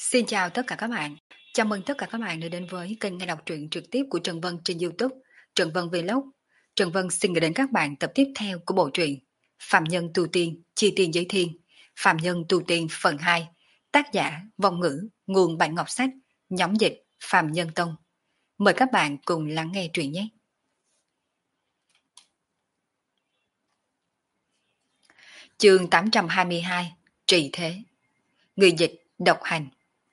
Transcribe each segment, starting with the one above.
Xin chào tất cả các bạn. Chào mừng tất cả các bạn đã đến với kênh nghe đọc truyện trực tiếp của Trần Vân trên YouTube, Trần Vân Vlog. Trần Vân xin gửi đến các bạn tập tiếp theo của bộ truyện Phạm Nhân Tu Tiên, Chi Tiên Giới Thiên, Phạm Nhân Tu Tiên phần 2, tác giả Vong Ngữ, nguồn Bản Ngọc Sách, nhóm dịch Phạm Nhân Tông. Mời các bạn cùng lắng nghe truyện nhé. Chương 822, Trì Thế. Người dịch độc hành.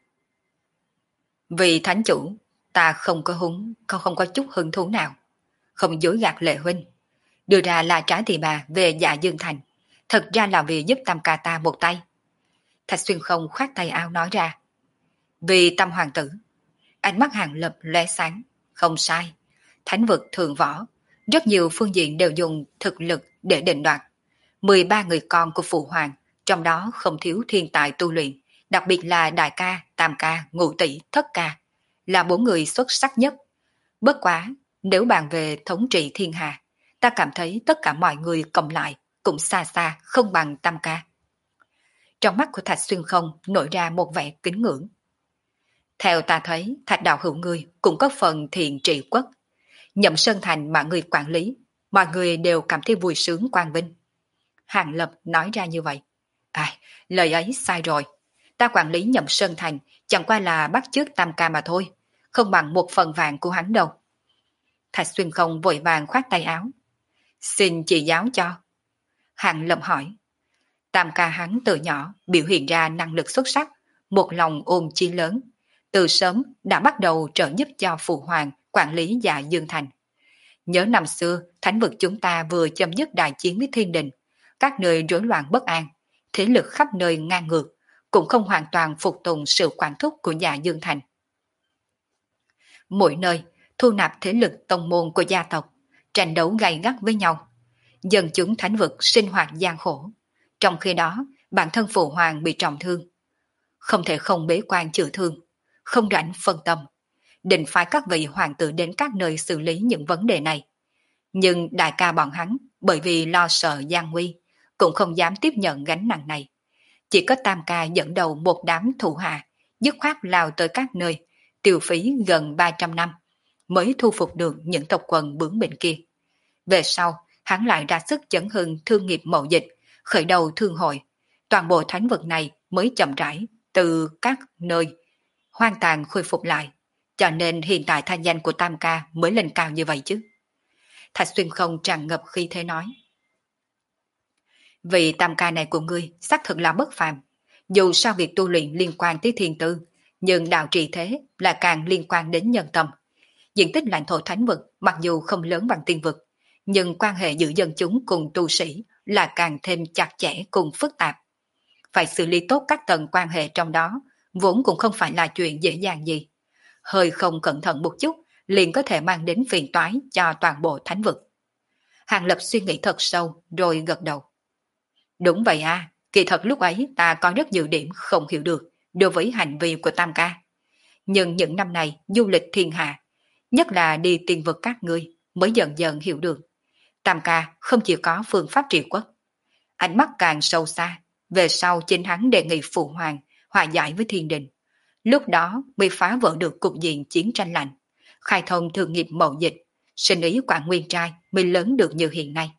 Vì thánh chủ, ta không có chút hứng thú nào, không dối gạt Lệ huynh, đưa ra là trả tỷ bà về Dạ Dương Thành, thật ra là vì giúp Tam ca ta một tay. Thạch Xuyên không khoát tay áo nói ra. Vì Tam hoàng tử. Ánh mắt Hàng Lập lóe sáng, không sai, thánh vực thượng võ, rất nhiều phương diện đều dùng thực lực để định đoạt. 13 người con của phụ hoàng, trong đó không thiếu thiên tài tu luyện, đặc biệt là đại ca, tam ca, ngũ tỷ, thất ca, là 4 người xuất sắc nhất. Bất quá, nếu bàn về thống trị thiên hạ, ta cảm thấy tất cả mọi người cộng lại cũng xa xa không bằng tam ca. Trong mắt của Thạch Xuyên không nổi ra một vẻ kính ngưỡng. Theo ta thấy, Thạch đạo hữu ngươi cũng có phần thiện trị quốc. Nhậm Sơn Thành mà người quản lý, mọi người đều cảm thấy vui sướng quang vinh. Hàng Lập nói ra như vậy. Lời ấy sai rồi. Ta quản lý Nhậm Sơn Thành chẳng qua là bắt chước tam ca mà thôi, không bằng 1/10 của hắn đâu. Thạch Xuyên không vội vàng khoát tay áo. Xin chỉ giáo cho. Hàng Lập hỏi. Tam ca hắn từ nhỏ biểu hiện ra năng lực xuất sắc, một lòng ôm chí lớn. Từ sớm đã bắt đầu trợ giúp cho phụ hoàng quản lý Dạ Dương Thành. Nhớ năm xưa, thánh vực chúng ta vừa chấm dứt đại chiến với thiên đình, các nơi rối loạn bất an, thế lực khắp nơi ngang ngược, cũng không hoàn toàn phục tùng sự quản thúc của Dạ Dương Thành. Mỗi nơi thu nạp thế lực tông môn của gia tộc, tranh đấu gay gắt với nhau. Dân chúng thánh vực sinh hoạt gian khổ. Trong khi đó, bản thân phụ hoàng bị trọng thương. Không thể không bế quan chữa thương, không rảnh phân tâm. Định phải các vị hoàng tử đến các nơi xử lý những vấn đề này. Nhưng đại ca bọn hắn, bởi vì lo sợ gian nguy, cũng không dám tiếp nhận gánh nặng này. Chỉ có tam ca dẫn đầu một đám thủ hạ, dứt khoát lao tới các nơi, tiêu phí gần 300 năm, mới thu phục được những tộc quần bướng bỉnh kia. Về sau, hắn lại ra sức chấn hưng thương nghiệp mậu dịch, khởi đầu thương hội. Toàn bộ thánh vực này mới chậm rãi từ các nơi hoang tàn khôi phục lại. Cho nên hiện tại thanh danh của tam ca mới lên cao như vậy chứ. Thạch Xuyên không tràn ngập khí thế nói. Vì tam ca này của ngươi xác thực là bất phàm. Dù sao việc tu luyện liên quan tới thiên tư, nhưng đạo trì thế là càng liên quan đến nhân tâm. Diện tích lãnh thổ thánh vực mặc dù không lớn bằng tiên vực, nhưng quan hệ giữa dân chúng cùng tu sĩ là càng thêm chặt chẽ cùng phức tạp. Phải xử lý tốt các tầng quan hệ trong đó, vốn cũng không phải là chuyện dễ dàng gì. Hơi không cẩn thận một chút, liền có thể mang đến phiền toái cho toàn bộ thánh vực. Hàng Lập suy nghĩ thật sâu rồi gật đầu. Đúng vậy kỳ thật lúc ấy ta có rất nhiều điểm không hiểu được đối với hành vi của tam ca. Nhưng những năm này du lịch thiên hạ, nhất là đi tiên vực các ngươi, mới dần dần hiểu được. Tam ca không chỉ có phương pháp trị quốc. Ánh mắt càng sâu xa, về sau chính hắn đề nghị phụ hoàng hòa giải với thiên đình. Lúc đó mới phá vỡ được cục diện chiến tranh lạnh, khai thông thương nghiệp mậu dịch, sinh ý quảng nguyên trai mới lớn được như hiện nay.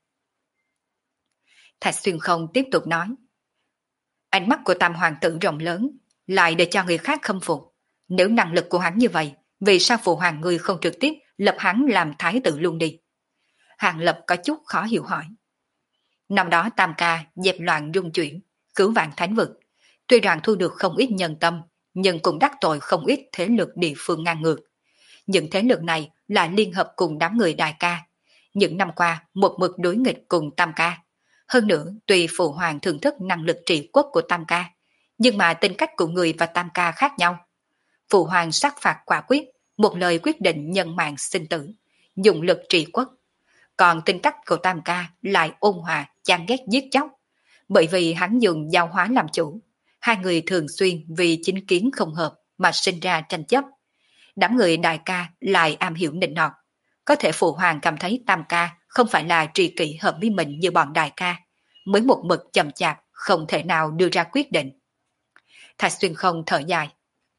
Thạch Xuyên không tiếp tục nói. Ánh mắt của tam hoàng tử rộng lớn, lại để cho người khác khâm phục. Nếu năng lực của hắn như vậy, vì sao phụ hoàng ngươi không trực tiếp lập hắn làm thái tử luôn đi? Hàng Lập có chút khó hiểu hỏi. Năm đó tam ca dẹp loạn dung chuyển, cứu vãn thánh vực. Tuy rằng thu được không ít nhân tâm, nhưng cũng đắc tội không ít thế lực địa phương ngang ngược. Những thế lực này là liên hợp cùng đám người đại ca. Những năm qua một mực đối nghịch cùng tam ca. Hơn nữa, tuy phụ hoàng thưởng thức năng lực trị quốc của tam ca, nhưng mà tính cách của người và tam ca khác nhau. Phụ hoàng sát phạt quả quyết, một lời quyết định nhân mạng sinh tử, dùng lực trị quốc. Còn tính cách của tam ca lại ôn hòa, chán ghét giết chóc. Bởi vì hắn dùng giao hóa làm chủ, hai người thường xuyên vì chính kiến không hợp mà sinh ra tranh chấp. Đám người đại ca lại am hiểu nịnh nọt. Có thể phụ hoàng cảm thấy tam ca không phải là tri kỷ hợp với mình như bọn đại ca, mới một mực chậm chạp không thể nào đưa ra quyết định. Thạch Xuyên không thở dài.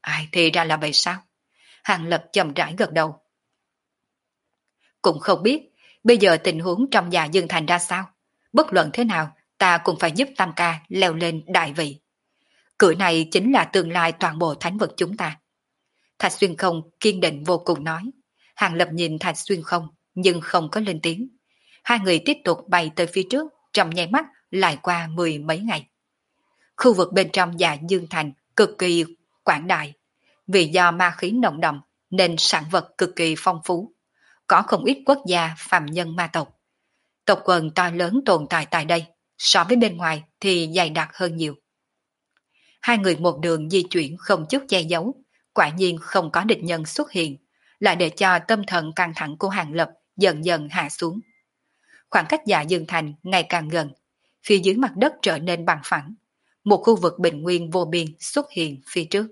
Ai thì ra là vậy sao? Hàng Lập chậm rãi gật đầu. Cũng không biết, bây giờ tình huống trong nhà Dương Thành ra sao? Bất luận thế nào, ta cũng phải giúp Tam Ca leo lên đại vị. Cửa này chính là tương lai toàn bộ thánh vực chúng ta. Thạch Xuyên Không kiên định vô cùng nói. Hàng Lập nhìn Thạch Xuyên Không, nhưng không có lên tiếng. Hai người tiếp tục bay tới phía trước, trong nháy mắt lại qua 10 mấy ngày. Khu vực bên trong dạ Dương Thành cực kỳ quảng đại. Vì do ma khí nồng đậm nên sản vật cực kỳ phong phú. Có không ít quốc gia phàm nhân ma tộc. Tộc quần to lớn tồn tại tại đây, so với bên ngoài thì dày đặc hơn nhiều. Hai người một đường di chuyển không chút che giấu, quả nhiên không có địch nhân xuất hiện, lại để cho tâm thần căng thẳng của Hàng Lập dần dần hạ xuống. Khoảng cách dạ Dương Thành ngày càng gần, phía dưới mặt đất trở nên bằng phẳng, một khu vực bình nguyên vô biên xuất hiện phía trước.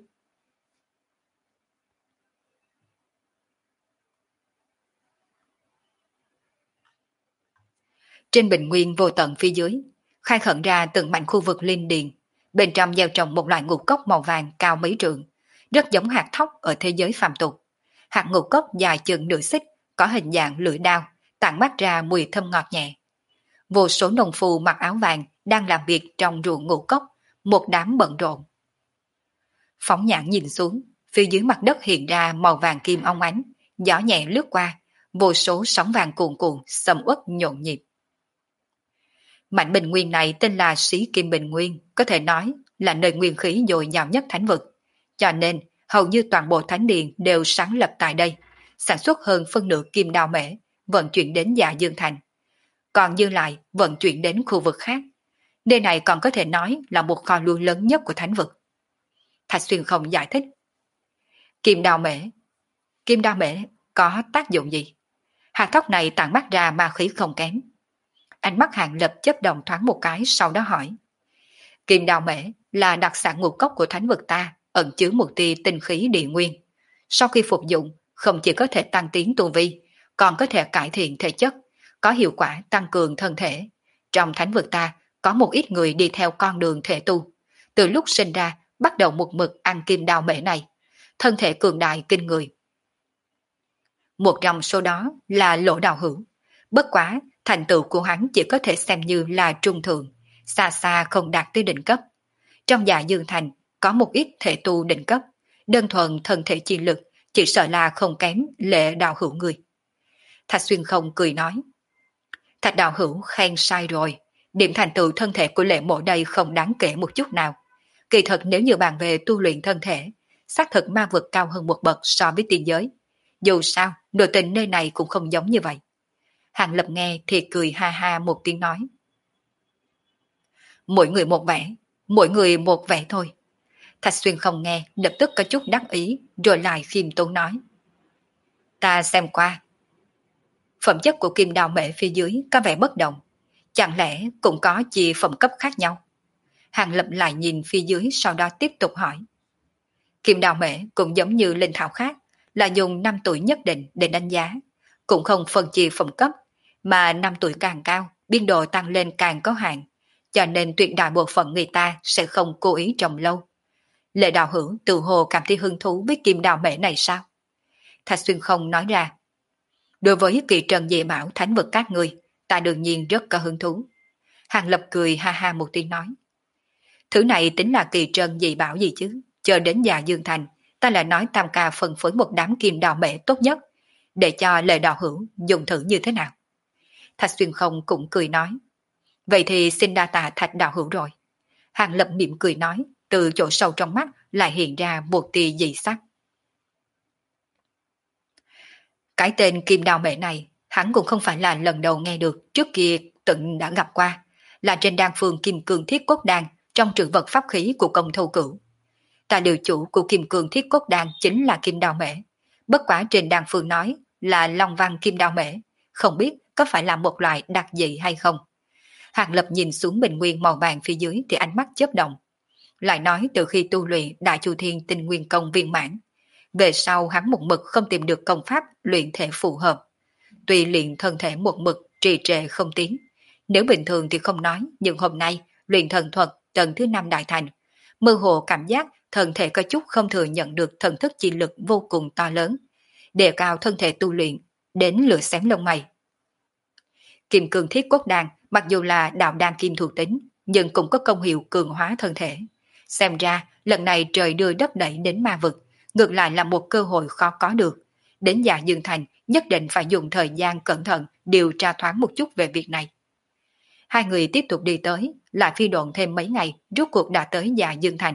Trên bình nguyên vô tận phía dưới, khai khẩn ra từng mảnh khu vực linh điền, bên trong gieo trồng một loại ngũ cốc màu vàng cao mấy trượng, rất giống hạt thóc ở thế giới phàm tục. Hạt ngũ cốc dài chừng nửa xích, có hình dạng lưỡi đao, tản mát ra mùi thơm ngọt nhẹ. Vô số nông phu mặc áo vàng đang làm việc trong ruộng ngũ cốc, một đám bận rộn. Phóng nhãn nhìn xuống, phía dưới mặt đất hiện ra màu vàng kim óng ánh, gió nhẹ lướt qua, vô số sóng vàng cuồn cuộn, sầm uất nhộn nhịp. Mảnh bình nguyên này tên là Sĩ Kim Bình Nguyên, có thể nói là nơi nguyên khí dồi dào nhất thánh vực. Cho nên, hầu như toàn bộ thánh điện đều sáng lập tại đây, sản xuất hơn phân nửa kim đao mễ, vận chuyển đến Dạ Dương Thành. Còn dư lại vận chuyển đến khu vực khác. Nơi này còn có thể nói là một kho lúa lớn nhất của thánh vực. Thạch Xuyên Không giải thích. Kim đao mễ. Kim đao mễ có tác dụng gì? Hạt thóc này tản mát ra ma khí không kém. Ánh mắt Hàng Lập chớp động thoáng một cái, sau đó hỏi. Kim đao mễ là đặc sản ngũ cốc của thánh vực ta, ẩn chứa một tia tinh khí địa nguyên. Sau khi phục dụng, không chỉ có thể tăng tiến tu vi, còn có thể cải thiện thể chất, có hiệu quả tăng cường thân thể. Trong thánh vực ta, có một ít người đi theo con đường thể tu. Từ lúc sinh ra, bắt đầu một mực ăn kim đao mễ này. Thân thể cường đại kinh người. Một trong số đó là Lỗ Đào Hữu. Bất quá, thành tựu của hắn chỉ có thể xem như là trung thượng, xa xa không đạt tới đỉnh cấp. Trong Dạ Dương Thành có một ít thể tu đỉnh cấp, đơn thuần thân thể chi lực chỉ sợ là không kém Lệ Đào Hữu người. Thạch Xuyên Không cười nói. Thạch Đào Hữu khen sai rồi, điểm thành tựu thân thể của Lệ Mộ đây không đáng kể một chút nào. Kỳ thật nếu như bàn về tu luyện thân thể, xác thực ma vực cao hơn một bậc so với tiên giới. Dù sao, nội tình nơi này cũng không giống như vậy. Hàng Lập nghe thì cười ha ha một tiếng nói. Mỗi người một vẻ, mỗi người một vẻ thôi. Thạch Xuyên Không nghe, lập tức có chút đắc ý, rồi lại khiêm tốn nói. Ta xem qua. Phẩm chất của kim đao mễ phía dưới có vẻ bất đồng. Chẳng lẽ cũng có chia phẩm cấp khác nhau? Hàng Lập lại nhìn phía dưới, sau đó tiếp tục hỏi. Kim đao mễ cũng giống như linh thảo khác, là dùng 5 tuổi nhất định để đánh giá, cũng không phân chia phẩm cấp, mà 5 tuổi càng cao, biên độ tăng lên càng có hạn, cho nên tuyệt đại bộ phận người ta sẽ không cố ý trồng lâu. Lệ Đạo Hữu tự hồ cảm thấy hứng thú với kim đao mễ này sao? Thạch Xuyên Không nói ra. Đối với kỳ trần dị bảo thánh vực các người, ta đương nhiên rất có hứng thú. Hàng Lập cười ha ha một tiếng nói. Thứ này tính là kỳ trần dị bảo gì chứ? Chờ đến Dạ Dương Thành, ta lại nói Tam Ca phân phối một đám kim đào mễ tốt nhất, để cho Lệ Đạo Hữu dùng thử như thế nào. Thạch Xuyên Không cũng cười nói. Vậy thì xin đa tạ Thạch Đạo Hữu rồi. Hàng Lập mỉm cười nói, từ chỗ sâu trong mắt lại hiện ra một tia dị sắc. Cái tên kim đào mễ này, hắn cũng không phải là lần đầu nghe được, trước kia từng đã gặp qua, là trên đan phương Kim Cương Thiết Cốt Đan trong trữ vật pháp khí của công thâu cửu. Tài liệu chủ của Kim Cương Thiết Cốt Đan chính là kim đào mễ, bất quá trên đan phương nói là long văn kim đào mễ, không biết có phải là một loại đặc dị hay không. Hàng Lập nhìn xuống bình nguyên màu vàng phía dưới thì ánh mắt chớp động. Lại nói từ khi tu luyện Đại Chu Thiên Tinh Nguyên Công viên mãn, về sau hắn một mực không tìm được công pháp luyện thể phù hợp. Tuy luyện thân thể một mực trì trệ không tiến, nếu bình thường thì không nói, nhưng hôm nay luyện thần thuật tầng thứ 5 đại thành, mơ hồ cảm giác thân thể có chút không thừa nhận được thần thức chi lực vô cùng to lớn, đề cao thân thể tu luyện, đến lửa xém lông mày. Kim cương thiết cốt đan mặc dù là đạo đan kim thuộc tính, nhưng cũng có công hiệu cường hóa thân thể. Xem ra, lần này trời đưa đất đẩy đến ma vực, ngược lại là một cơ hội khó có được. Đến Dạ Dương Thành, nhất định phải dùng thời gian cẩn thận điều tra thoáng một chút về việc này. Hai người tiếp tục đi tới, lại phi độn thêm mấy ngày, rốt cuộc đã tới Dạ Dương Thành.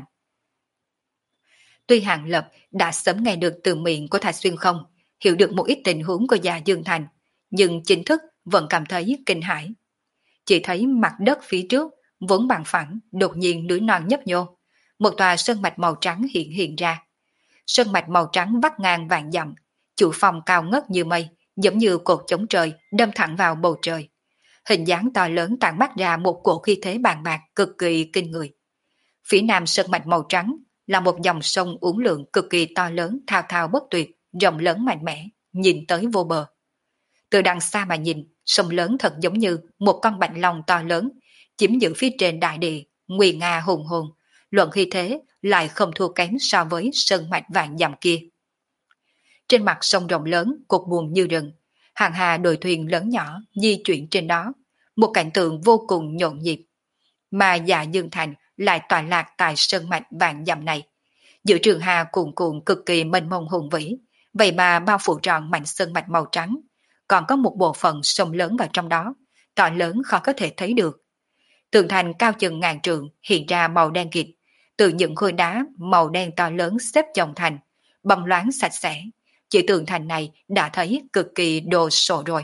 Tuy Hàng Lập đã sớm nghe được từ miệng của Thạch Xuyên Không, hiểu được một ít tình huống của Dạ Dương Thành, nhưng chính thức vẫn cảm thấy kinh hãi. Chỉ thấy mặt đất phía trước, vốn bằng phẳng, đột nhiên núi non nhấp nhô. Một tòa sơn mạch màu trắng hiện ra. Sơn mạch màu trắng vắt ngang vạn dặm, chủ phong cao ngất như mây, giống như cột chống trời đâm thẳng vào bầu trời. Hình dáng to lớn tản mát ra một cổ khí thế bàn bạc cực kỳ kinh người. Phía nam sơn mạch màu trắng là một dòng sông uốn lượn cực kỳ to lớn, thao thao bất tuyệt, rộng lớn mạnh mẽ, nhìn tới vô bờ. Từ đằng xa mà nhìn, sông lớn thật giống như một con bạch long to lớn, chiếm giữ phía trên đại địa, nguy nga hùng hồn, luận khi thế lại không thua kém so với sơn mạch vạn dặm kia. Trên mặt sông rộng lớn, cột buồm như rừng, hàng hà đồi thuyền lớn nhỏ di chuyển trên đó, một cảnh tượng vô cùng nhộn nhịp. Mà Dạ Dương Thành lại tọa lạc tại sơn mạch vạn dặm này. Giữa trường hà cuồn cuộn cực kỳ mênh mông hùng vĩ, vậy mà bao phủ trọn mảnh sơn mạch màu trắng, còn có một bộ phận sông lớn vào trong đó, to lớn khó có thể thấy được. Tường thành cao chừng ngàn trượng hiện ra màu đen kịt, từ những khối đá màu đen to lớn xếp chồng thành, bóng loáng sạch sẽ. Chỉ tường thành này đã thấy cực kỳ đồ sộ rồi.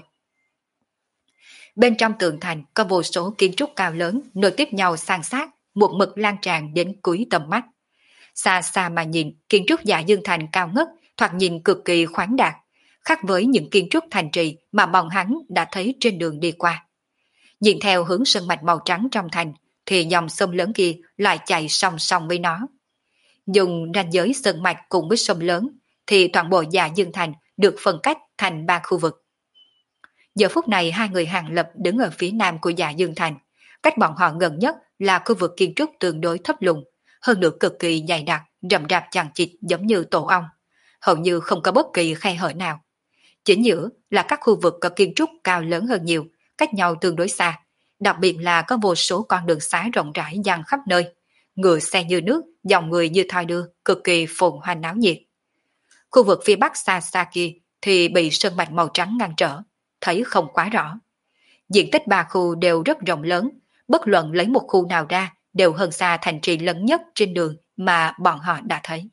Bên trong tường thành có vô số kiến trúc cao lớn nối tiếp nhau san sát, một mực lan tràn đến cuối tầm mắt. Xa xa mà nhìn, kiến trúc Dạ Dương Thành cao ngất, thoạt nhìn cực kỳ khoáng đạt, khác với những kiến trúc thành trì mà bọn hắn đã thấy trên đường đi qua. Nhìn theo hướng sơn mạch màu trắng trong thành, thì dòng sông lớn kia lại chạy song song với nó. Dùng ranh giới sơn mạch cùng với sông lớn, thì toàn bộ Dạ Dương Thành được phân cách thành 3 khu vực. Giờ phút này hai người Hàng Lập đứng ở phía nam của Dạ Dương Thành, cách bọn họ gần nhất là khu vực kiến trúc tương đối thấp lùn, hơn nữa cực kỳ dày đặc, rậm rạp chằng chịt giống như tổ ong, hầu như không có bất kỳ khe hở nào. Chính giữa là các khu vực có kiến trúc cao lớn hơn nhiều, cách nhau tương đối xa, đặc biệt là có vô số con đường xá rộng rãi dang khắp nơi, ngựa xe như nước, dòng người như thoi đưa, cực kỳ phồn hoa náo nhiệt. Khu vực phía bắc xa xa kia thì bị sơn mạch màu trắng ngăn trở, thấy không quá rõ. Diện tích 3 khu đều rất rộng lớn, bất luận lấy một khu nào ra đều hơn xa thành trì lớn nhất trên đường mà bọn họ đã thấy.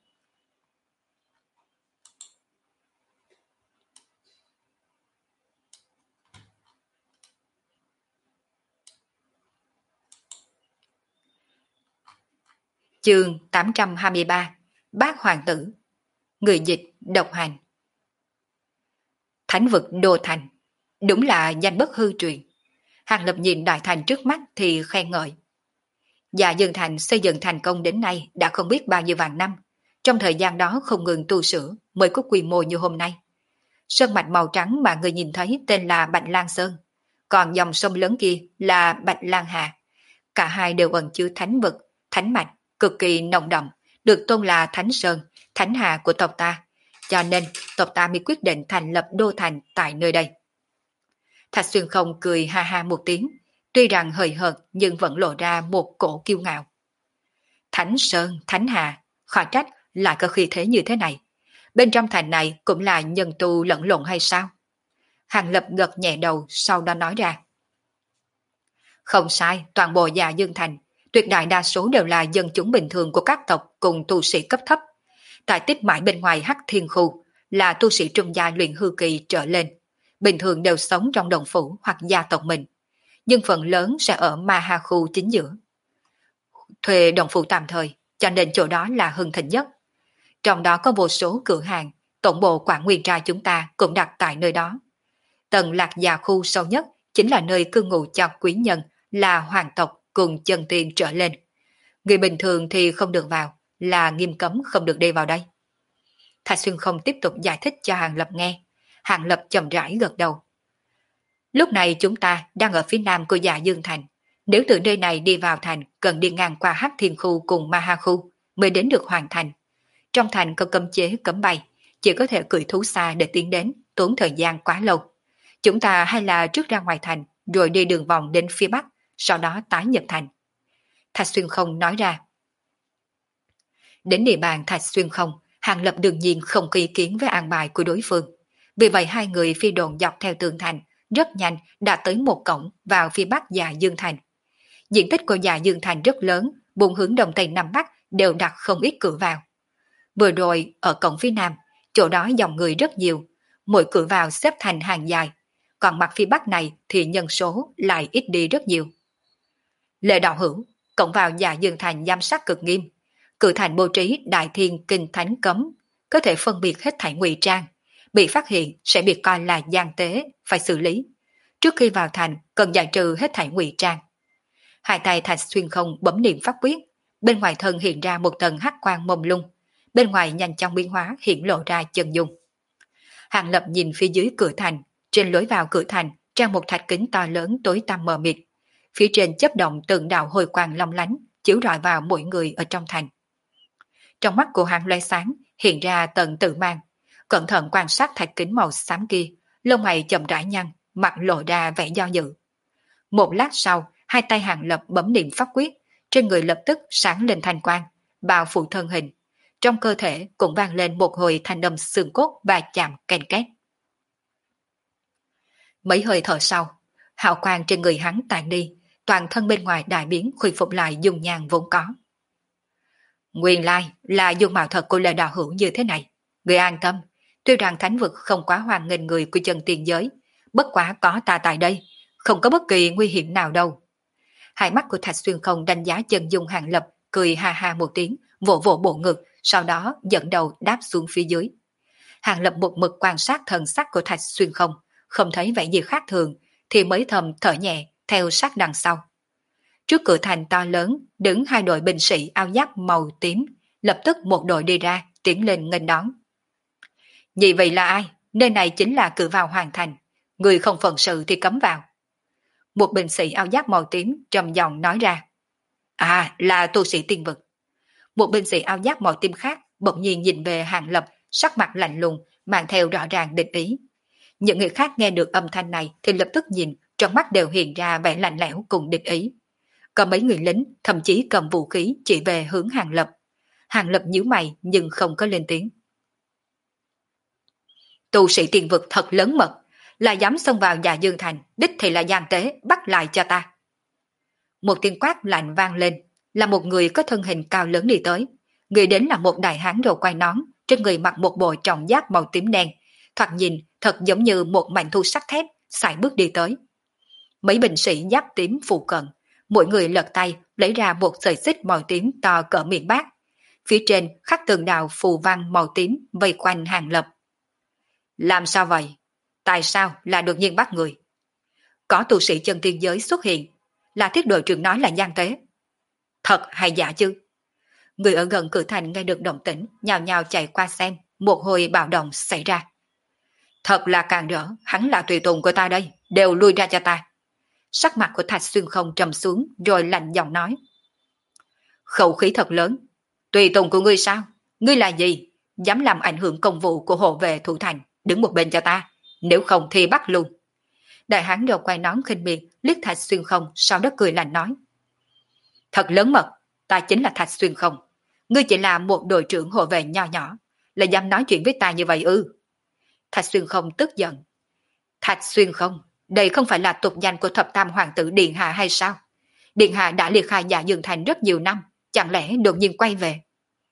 Chương 823 Bác Hoàng tử. Người dịch độc hành. Thánh vực Đô Thành, đúng là danh bất hư truyền. Hàng Lập nhìn đại thành trước mắt thì khen ngợi. Dạ Dương Thành xây dựng thành công đến nay đã không biết bao nhiêu vạn năm, trong thời gian đó không ngừng tu sửa mới có quy mô như hôm nay. Sơn mạch màu trắng mà người nhìn thấy tên là Bạch Lan Sơn, còn dòng sông lớn kia là Bạch Lan Hà. Cả hai đều ẩn chứa thánh vực, thánh mạch, cực kỳ nồng đậm, được tôn là Thánh Sơn, Thánh Hà của tộc ta, cho nên tộc ta mới quyết định thành lập đô thành tại nơi đây. Thạch Xuyên Không cười ha ha một tiếng, tuy rằng hời hợt nhưng vẫn lộ ra một cổ kiêu ngạo. Thánh Sơn, Thánh Hà, khó trách lại có khí thế như thế này. Bên trong thành này cũng là nhân tu lẫn lộn hay sao? Hàng Lập gật nhẹ đầu sau đó nói ra. Không sai, toàn bộ Dạ Dương Thành, tuyệt đại đa số đều là dân chúng bình thường của các tộc cùng tu sĩ cấp thấp. Tại tích mãi bên ngoài Hắc Thiên Khu là tu sĩ trung gia luyện hư kỳ trở lên, bình thường đều sống trong đồng phủ hoặc gia tộc mình, nhưng phần lớn sẽ ở Ma Ha Khu chính giữa. Thuê đồng phủ tạm thời, cho nên chỗ đó là hưng thịnh nhất. Trong đó có vô số cửa hàng, tổng bộ Quảng Nguyên Trai chúng ta cũng đặt tại nơi đó. Tầng Lạc Già Khu sâu nhất chính là nơi cư ngụ cho quý nhân là hoàng tộc cùng chân tiên trở lên. Người bình thường thì không được vào, là nghiêm cấm không được đi vào đây. Thạch Xuyên Không tiếp tục giải thích cho Hàng Lập nghe. Hàng Lập chậm rãi gật đầu. Lúc này chúng ta đang ở phía nam của Dạ Dương Thành. Nếu từ nơi này đi vào thành cần đi ngang qua Hắc Thiên Khu cùng Ma Ha Khu mới đến được hoàn thành. Trong thành có cấm chế cấm bay, chỉ có thể cưỡi thú xa để tiến đến, tốn thời gian quá lâu. Chúng ta hay là trước ra ngoài thành, rồi đi đường vòng đến phía bắc, sau đó tái nhập thành. Thạch Xuyên Không nói ra. Đến địa bàn Thạch Xuyên Không, Hàng Lập đương nhiên không có ý kiến với an bài của đối phương. Vì vậy hai người phi độn dọc theo tường thành, rất nhanh đã tới một cổng vào phía bắc Dạ Dương Thành. Diện tích của Dạ Dương Thành rất lớn, bốn hướng đông tây nam bắc đều đặt không ít cửa vào. Vừa rồi ở cổng phía nam, chỗ đó dòng người rất nhiều, mỗi cửa vào xếp thành hàng dài, còn mặt phía bắc này thì nhân số lại ít đi rất nhiều. Lệ đạo hữu, cổng vào Dạ Dương Thành giám sát cực nghiêm, cửa thành bố trí đại thiên kinh thánh cấm, có thể phân biệt hết thảy ngụy trang, bị phát hiện sẽ bị coi là gian tế, phải xử lý. Trước khi vào thành cần giải trừ hết thảy ngụy trang. Hai tay Thạch Xuyên Không bấm niệm pháp quyết, bên ngoài thân hiện ra một tầng hắc quang mông lung, bên ngoài nhanh chóng biến hóa hiện lộ ra chân dung. Hàng Lập nhìn phía dưới cửa thành, trên lối vào cửa thành trang một thạch kính to lớn tối tăm mờ mịt, phía trên chớp động từng đạo hồi quang long lánh, chiếu rọi vào mỗi người ở trong thành. Trong mắt của hắn lóe sáng, hiện ra tầng tự mang, cẩn thận quan sát thạch kính màu xám kia, lông mày chậm rãi nhăn, mặt lộ ra vẻ do dự. Một lát sau, hai tay Hàng Lập bấm niệm pháp quyết, trên người lập tức sáng lên thanh quang, bao phủ thân hình. Trong cơ thể cũng vang lên một hồi thanh âm xương cốt và chạm ken két. Mấy hơi thở sau, hào quang trên người hắn tàn đi, toàn thân bên ngoài đại biến khôi phục lại dung nhan vốn có. Nguyên lai là dung mạo thật của Lệ đạo hữu như thế này. Người an tâm, tuy rằng thánh vực không quá hoan nghênh người của chân tiền giới, bất quá có ta tại đây, không có bất kỳ nguy hiểm nào đâu. Hai mắt của Thạch Xuyên Không đánh giá chân dung Hàng Lập, cười ha ha một tiếng, vỗ vỗ bộ ngực, sau đó dẫn đầu đáp xuống phía dưới. Hàng Lập một mực quan sát thần sắc của Thạch Xuyên Không, không thấy vẻ gì khác thường, thì mới thầm thở nhẹ theo sát đằng sau. Trước cửa thành to lớn, đứng hai đội binh sĩ áo giáp màu tím, lập tức một đội đi ra, tiến lên nghênh đón. Nhị vị là ai? Nơi này chính là cửa vào hoàng thành, người không phận sự thì cấm vào. Một binh sĩ áo giáp màu tím trầm giọng nói ra. À, là tu sĩ tiên vực. Một binh sĩ áo giáp màu tím khác bỗng nhiên nhìn về Hàng Lập, sắc mặt lạnh lùng, mang theo rõ ràng định ý. Những người khác nghe được âm thanh này thì lập tức nhìn, trong mắt đều hiện ra vẻ lạnh lẽo cùng định ý. Có mấy người lính thậm chí cầm vũ khí chỉ về hướng Hàng Lập. Hàng Lập nhíu mày nhưng không có lên tiếng. Tu sĩ tiên vực thật lớn mật, là dám xông vào Dạ Dương Thành, đích thì là gian tế, bắt lại cho ta. Một tiếng quát lạnh vang lên, là một người có thân hình cao lớn đi tới. Người đến là một đại hán râu quai nón, trên người mặc một bộ trọng giáp màu tím đen, thoạt nhìn thật giống như một mảnh thu sắt thép, sải bước đi tới. Mấy binh sĩ giáp tím phụ cận, mỗi người lật tay lấy ra một sợi xích màu tím to cỡ miệng bát. Phía trên khắc từng đạo phù văn màu tím vây quanh Hàng Lập. Làm sao vậy? Tại sao là đột nhiên bắt người? Có tu sĩ chân tiên giới xuất hiện, là thiết đội trưởng nói là gian tế. Thật hay giả chứ? Người ở gần cửa thành nghe được động tĩnh, nhào nhào chạy qua xem, một hồi bạo động xảy ra. Thật là càng rỡ, hắn là tùy tùng của ta đây, đều lui ra cho ta. Sắc mặt của Thạch Xuyên Không trầm xuống, rồi lạnh giọng nói. Khẩu khí thật lớn. Tùy tùng của ngươi sao? Ngươi là gì? Dám làm ảnh hưởng công vụ của hộ vệ thủ thành, đứng một bên cho ta, nếu không thì bắt luôn. Đại hán đầu quay nón khinh miệt, liếc Thạch Xuyên Không, sau đó cười lạnh nói. Thật lớn mật, ta chính là Thạch Xuyên Không. Ngươi chỉ là một đội trưởng hộ vệ nho nhỏ, là dám nói chuyện với ta như vậy ư? Thạch Xuyên Không tức giận. Thạch Xuyên Không, đây không phải là tục danh của thập tam hoàng tử Điện Hạ hay sao? Điện Hạ đã liệt khai Dạ Dương Thành rất nhiều năm, chẳng lẽ đột nhiên quay về?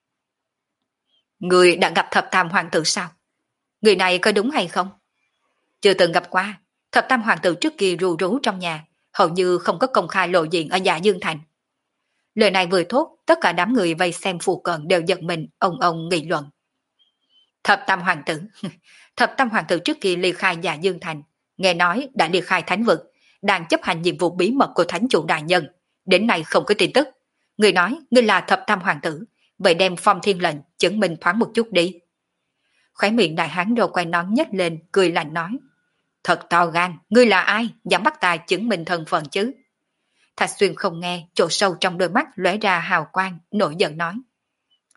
Người đã gặp thập tam hoàng tử sao? Người này có đúng hay không? Chưa từng gặp qua, thập tam hoàng tử trước kia ru rú trong nhà, hầu như không có công khai lộ diện ở Dạ Dương Thành. Lời này vừa thốt, tất cả đám người vây xem phụ cận đều giật mình, ông nghị luận. Thập tam hoàng tử, thập tam hoàng tử trước kia ly khai Dạ Dương Thành, nghe nói đã ly khai thánh vực, đang chấp hành nhiệm vụ bí mật của thánh chủ đại nhân, đến nay không có tin tức. Người nói ngươi là thập tam hoàng tử, vậy đem phong thiên lệnh chứng minh thoáng một chút đi. Khóe miệng đại hán đầu quay nón nhếch lên, cười lạnh nói. Thật to gan, ngươi là ai, dám bắt ta chứng minh thân phận chứ? Thạch Xuyên không nghe, chỗ sâu trong đôi mắt lóe ra hào quang, nổi giận nói.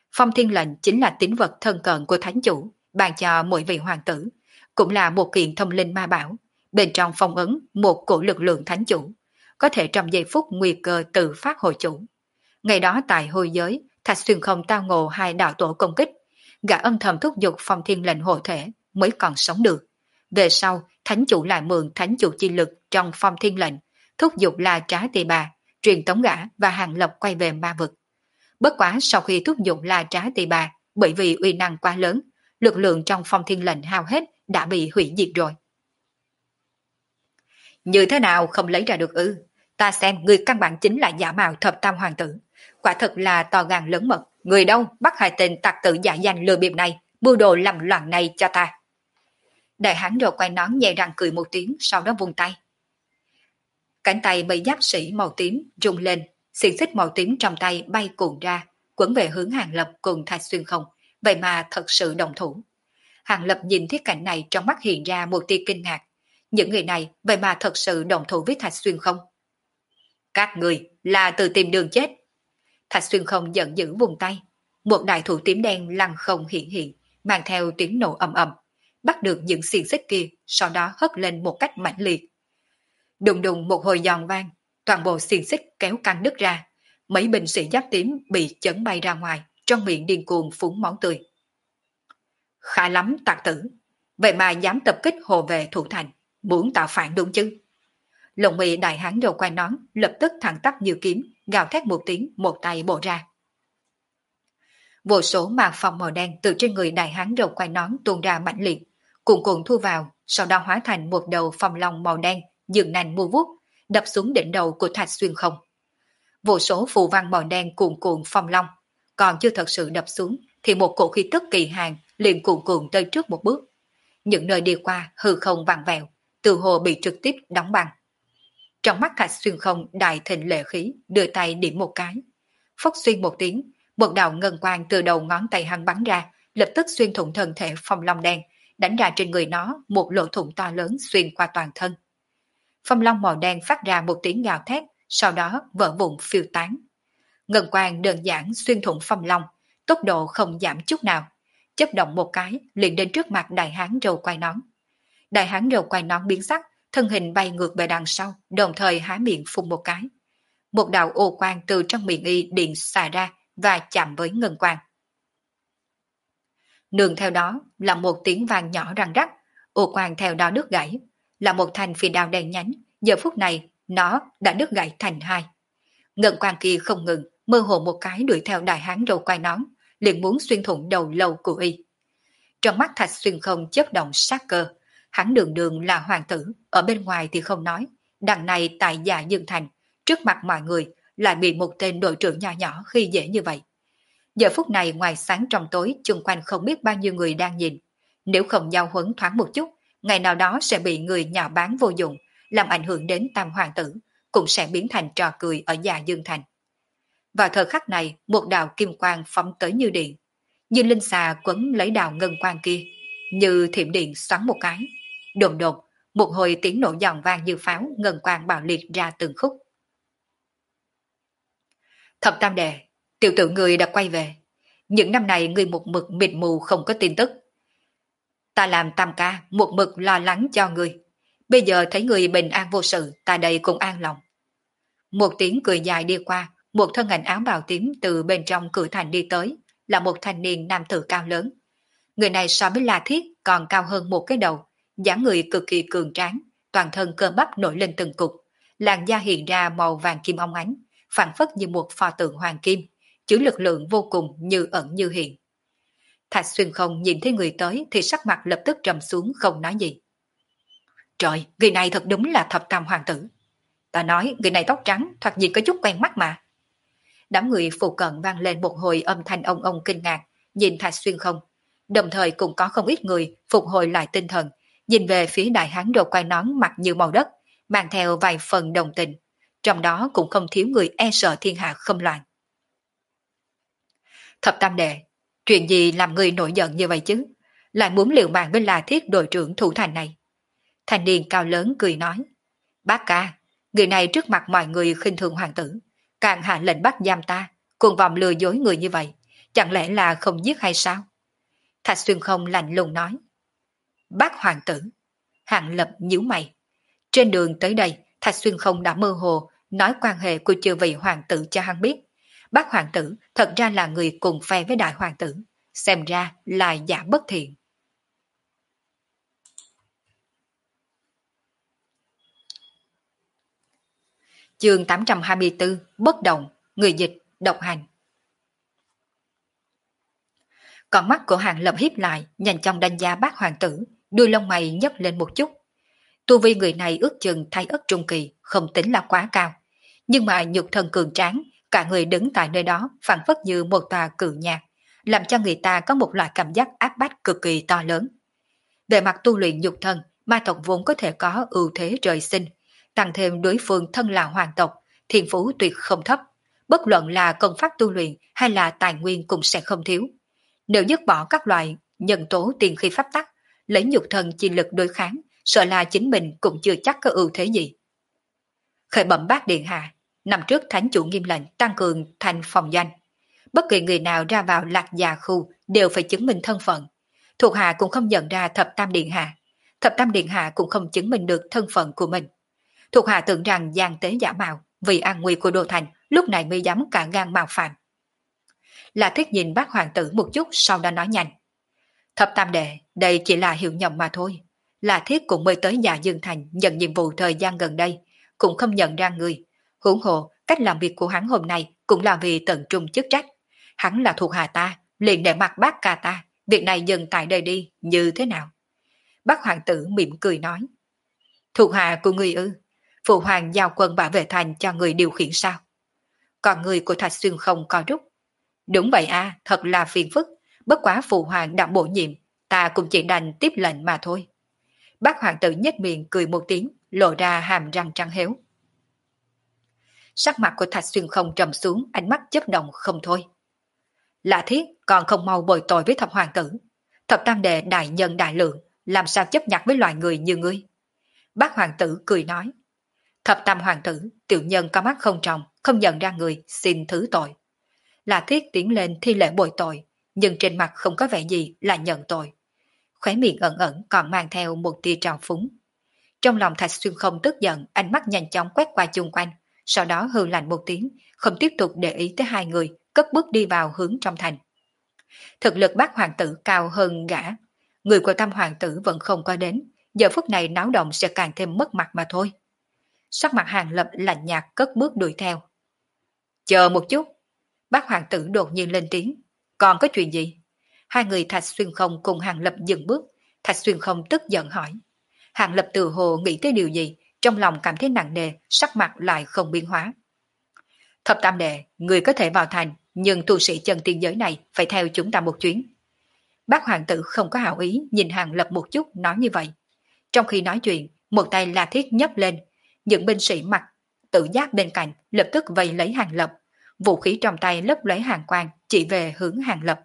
Phong thiên lệnh chính là tín vật thân cận của thánh chủ, ban cho mỗi vị hoàng tử, cũng là một kiện thông linh ma bảo, bên trong phong ấn một cổ lực lượng thánh chủ, có thể trong giây phút nguy cơ tự phát hồi chủ. Ngày đó tại hôi giới, Thạch Xuyên không tao ngộ hai đạo tổ công kích, gã âm thầm thúc giục phong thiên lệnh hộ thể mới còn sống được. Về sau, thánh chủ lại mượn thánh chủ chi lực trong phong thiên lệnh, thúc giục là trá tỳ bà, truyền tống gã và hàng lập quay về ma vực. Bất quá sau khi thúc giục là trá tỳ bà, bởi vì uy năng quá lớn, lực lượng trong phong thiên lệnh hao hết đã bị hủy diệt rồi. Như thế nào không lấy ra được ư? Ta xem người căn bản chính là giả mạo thập tam hoàng tử. Quả thật là to gan lớn mật. Người đâu bắt hai tên tặc tử giả danh lừa bịp này, mưu đồ làm loạn này cho ta. Đại hán rồi quay nón nhẹ răng cười một tiếng, sau đó vung tay. Cánh tay bị giáp sĩ màu tím rung lên, xiềng xích màu tím trong tay bay cuộn ra, quấn về hướng Hàng Lập cùng Thạch Xuyên không, vậy mà thật sự đồng thủ. Hàng Lập nhìn thiết cảnh này trong mắt hiện ra một tia kinh ngạc. Những người này vậy mà thật sự đồng thủ với Thạch Xuyên không? Các người là tự tìm đường chết. Thạch Xuyên không giận dữ vùng tay. Một đại thủ tím đen lăng không hiện hiện, mang theo tiếng nổ ầm ầm, bắt được những xiềng xích kia, sau đó hất lên một cách mãnh liệt. Đùng đùng một hồi giòn vang, toàn bộ xiềng xích kéo căng đứt ra. Mấy binh sĩ giáp tím bị chấn bay ra ngoài, trong miệng điên cuồng phun máu tươi. Khá lắm tặc tử, vậy mà dám tập kích hộ vệ thủ thành, muốn tạo phản đúng chứ? Lồng mì đại hán đầu quai nón lập tức thẳng tắp như kiếm, gào thét một tiếng, một tay bổ ra. Vô số màn phòng màu đen từ trên người đại hán đầu quai nón tuôn ra mãnh liệt, cuồn cuộn thu vào, sau đó hóa thành một đầu phong long màu đen, dường nành mua vuốt, đập xuống đỉnh đầu của Thạch Xuyên không. Vô số phù văn màu đen cuồn cuộn phong long, còn chưa thật sự đập xuống, thì một cổ khí tức kỳ hàng liền cuồn cuộn tới trước một bước. Những nơi đi qua hư không vặn vẹo, từ hồ bị trực tiếp đóng băng. Trong mắt Thạch Xuyên không đại thịnh lệ khí, đưa tay điểm một cái. Phốc xuyên một tiếng, một đạo ngân quang từ đầu ngón tay hắn bắn ra, lập tức xuyên thủng thân thể phong long đen, đánh ra trên người nó một lỗ thủng to lớn xuyên qua toàn thân. Phong long màu đen phát ra một tiếng gào thét, sau đó vỡ vụn phiêu tán. Ngân quang đơn giản xuyên thủng phong long, tốc độ không giảm chút nào, chớp động một cái liền đến trước mặt đại hán râu quai nón. Đại hán râu quai nón biến sắc, thân hình bay ngược về đằng sau, đồng thời há miệng phun một cái. Một đạo ô quang từ trong miệng y điện xà ra và chạm với ngân quang. Nương theo đó là một tiếng vang nhỏ răng rắc, ô quang theo đó đứt gãy, là một thanh phi đao đen nhánh, giờ phút này nó đã đứt gãy thành hai. Ngân quang kia không ngừng, mơ hồ một cái đuổi theo đại hán râu quai nón, liền muốn xuyên thủng đầu lâu của y. Trong mắt Thạch Xuyên không chớp động sát cơ, hắn đường đường là hoàng tử, ở bên ngoài thì không nói, đằng này tại Dạ Dương Thành, trước mặt mọi người lại bị một tên đội trưởng nhỏ nhỏ khi dễ như vậy. Giờ phút này ngoài sáng trong tối, chung quanh không biết bao nhiêu người đang nhìn. Nếu không giao huấn thoáng một chút, ngày nào đó sẽ bị người nhạo báng vô dụng, làm ảnh hưởng đến tam hoàng tử, cũng sẽ biến thành trò cười ở Dạ Dương Thành. Vào thời khắc này, một đạo kim quang phóng tới như điện, như linh xà quấn lấy đạo ngân quang kia, như thiểm điện xoắn một cái. Đột đột, một hồi tiếng nổ giòn vang như pháo, ngân quang bạo liệt ra từng khúc. Thập tam đệ, tiểu tử người đã quay về. Những năm này người một mực mịt mù không có tin tức. Ta làm tam ca, một mực lo lắng cho người. Bây giờ thấy người bình an vô sự, ta đây cũng an lòng. Một tiếng cười dài đi qua, một thân ảnh áo bào tím từ bên trong cửa thành đi tới, là một thanh niên nam tử cao lớn. Người này so với La Thiết còn cao hơn một cái đầu, dáng người cực kỳ cường tráng, toàn thân cơ bắp nổi lên từng cục, làn da hiện ra màu vàng kim óng ánh, phản phất như một pho tượng hoàng kim, chứa lực lượng vô cùng như ẩn như hiện. Thạch Xuyên không nhìn thấy người tới thì sắc mặt lập tức trầm xuống không nói gì. Trời, người này thật đúng là thập tam hoàng tử. Ta nói người này tóc trắng, thoạt nhìn có chút quen mắt mà. Đám người phụ cận vang lên một hồi âm thanh ông kinh ngạc, nhìn Thạch Xuyên không. Đồng thời cũng có không ít người phục hồi lại tinh thần, nhìn về phía đại hán đồ quai nón mặt như màu đất, mang theo vài phần đồng tình. Trong đó cũng không thiếu người e sợ thiên hạ không loạn. Thập tam đệ, chuyện gì làm người nổi giận như vậy chứ? Lại muốn liều mạng với La Thiết đội trưởng thủ thành này. Thanh niên cao lớn cười nói. Bác ca, người này trước mặt mọi người khinh thường hoàng tử, càng hạ lệnh bắt giam ta, cuồng vọng lừa dối người như vậy. chẳng lẽ là không giết hay sao? Thạch Xuyên Không lạnh lùng nói. Bác hoàng tử. Hạng Lập nhíu mày. Trên đường tới đây, Thạch Xuyên Không đã mơ hồ nói quan hệ của chư vị hoàng tử cho hắn biết. Bác hoàng tử thật ra là người cùng phe với đại hoàng tử, xem ra là giả bất thiện. Chương 824, bất động, người dịch, độc hành. Con mắt của Hàng Lập hiếp lại, nhanh chóng đánh giá bác hoàng tử, đuôi lông mày nhấc lên một chút. Tu vi người này ước chừng thay ất trung kỳ, không tính là quá cao. Nhưng mà nhục thân cường tráng, cả người đứng tại nơi đó phản phất như một tòa cự nhạc, làm cho người ta có một loại cảm giác áp bách cực kỳ to lớn. Về mặt tu luyện nhục thân, ma tộc vốn có thể có ưu thế trời sinh, tăng thêm đối phương thân là hoàng tộc, thiên phú tuyệt không thấp, bất luận là công pháp tu luyện hay là tài nguyên cũng sẽ không thiếu. Nếu dứt bỏ các loại nhân tố tiền khi pháp tắc, lấy nhục thân chi lực đối kháng, sợ là chính mình cũng chưa chắc có ưu thế gì. Khởi bẩm bác điện hạ, năm trước thánh chủ nghiêm lệnh tăng cường thành phòng doanh. Bất kỳ người nào ra vào Lạc Già khu đều phải chứng minh thân phận. Thuộc hạ cũng không nhận ra thập tam điện hạ. Thập tam điện hạ cũng không chứng minh được thân phận của mình. Thuộc hạ tưởng rằng gian tế giả mạo vì an nguy của đô thành lúc này mới dám cả gan mạo phạm. La Thiết nhìn bác hoàng tử một chút sau đó nói nhanh. Thập tam đệ, đây chỉ là hiểu nhầm mà thôi. La Thiết cũng mới tới Dạ Dương Thành nhận nhiệm vụ thời gian gần đây, cũng không nhận ra người. Huống hồ, cách làm việc của hắn hôm nay cũng là vì tận trung chức trách. Hắn là thuộc hạ ta, liền để mặt bác ca ta, việc này dừng tại đây đi, như thế nào? Bác hoàng tử mỉm cười nói. Thuộc hạ của người ư, phụ hoàng giao quân bảo vệ thành cho người điều khiển sao? Còn người của Thạch Xuyên Không có rút. Đúng vậy à, thật là phiền phức, bất quá phụ hoàng đã bổ nhiệm, ta cũng chỉ đành tiếp lệnh mà thôi. Bác hoàng tử nhếch miệng cười một tiếng, lộ ra hàm răng trắng héo. Sắc mặt của Thạch Xuyên Không trầm xuống, ánh mắt chớp động không thôi. Lạ thiết còn không mau bồi tội với thập hoàng tử. Thập tam đệ đại nhân đại lượng, làm sao chấp nhặt với loài người như ngươi? Bác hoàng tử cười nói. Thập tam hoàng tử, tiểu nhân có mắt không tròng, không nhận ra người, xin thứ tội. Lạ thiết tiến lên thi lễ bồi tội, nhưng trên mặt không có vẻ gì là nhận tội. Khóe miệng ẩn ẩn còn mang theo một tia trào phúng. Trong lòng Thạch Xuyên Không tức giận, ánh mắt nhanh chóng quét qua chung quanh, sau đó hừ lạnh một tiếng, không tiếp tục để ý tới hai người, cất bước đi vào hướng trong thành. Thực lực bác hoàng tử cao hơn gã, người của tam hoàng tử vẫn không có đến, giờ phút này náo động sẽ càng thêm mất mặt mà thôi. Sắc mặt Hàng Lập lạnh nhạt cất bước đuổi theo. Chờ một chút, bác hoàng tử đột nhiên lên tiếng, còn có chuyện gì? Hai người Thạch Xuyên Không cùng Hàng Lập dừng bước, Thạch Xuyên Không tức giận hỏi. Hàng Lập tự hồ nghĩ tới điều gì, trong lòng cảm thấy nặng nề, sắc mặt lại không biến hóa. Thập tam đệ, người có thể vào thành, nhưng tu sĩ chân tiên giới này phải theo chúng ta một chuyến. Bác hoàng tử không có hảo ý nhìn Hàng Lập một chút nói như vậy. Trong khi nói chuyện, một tay La Thiết nhấc lên, những binh sĩ mặc tự giác bên cạnh lập tức vây lấy Hàng Lập, vũ khí trong tay lấp lấy hàng quang chỉ về hướng Hàng Lập.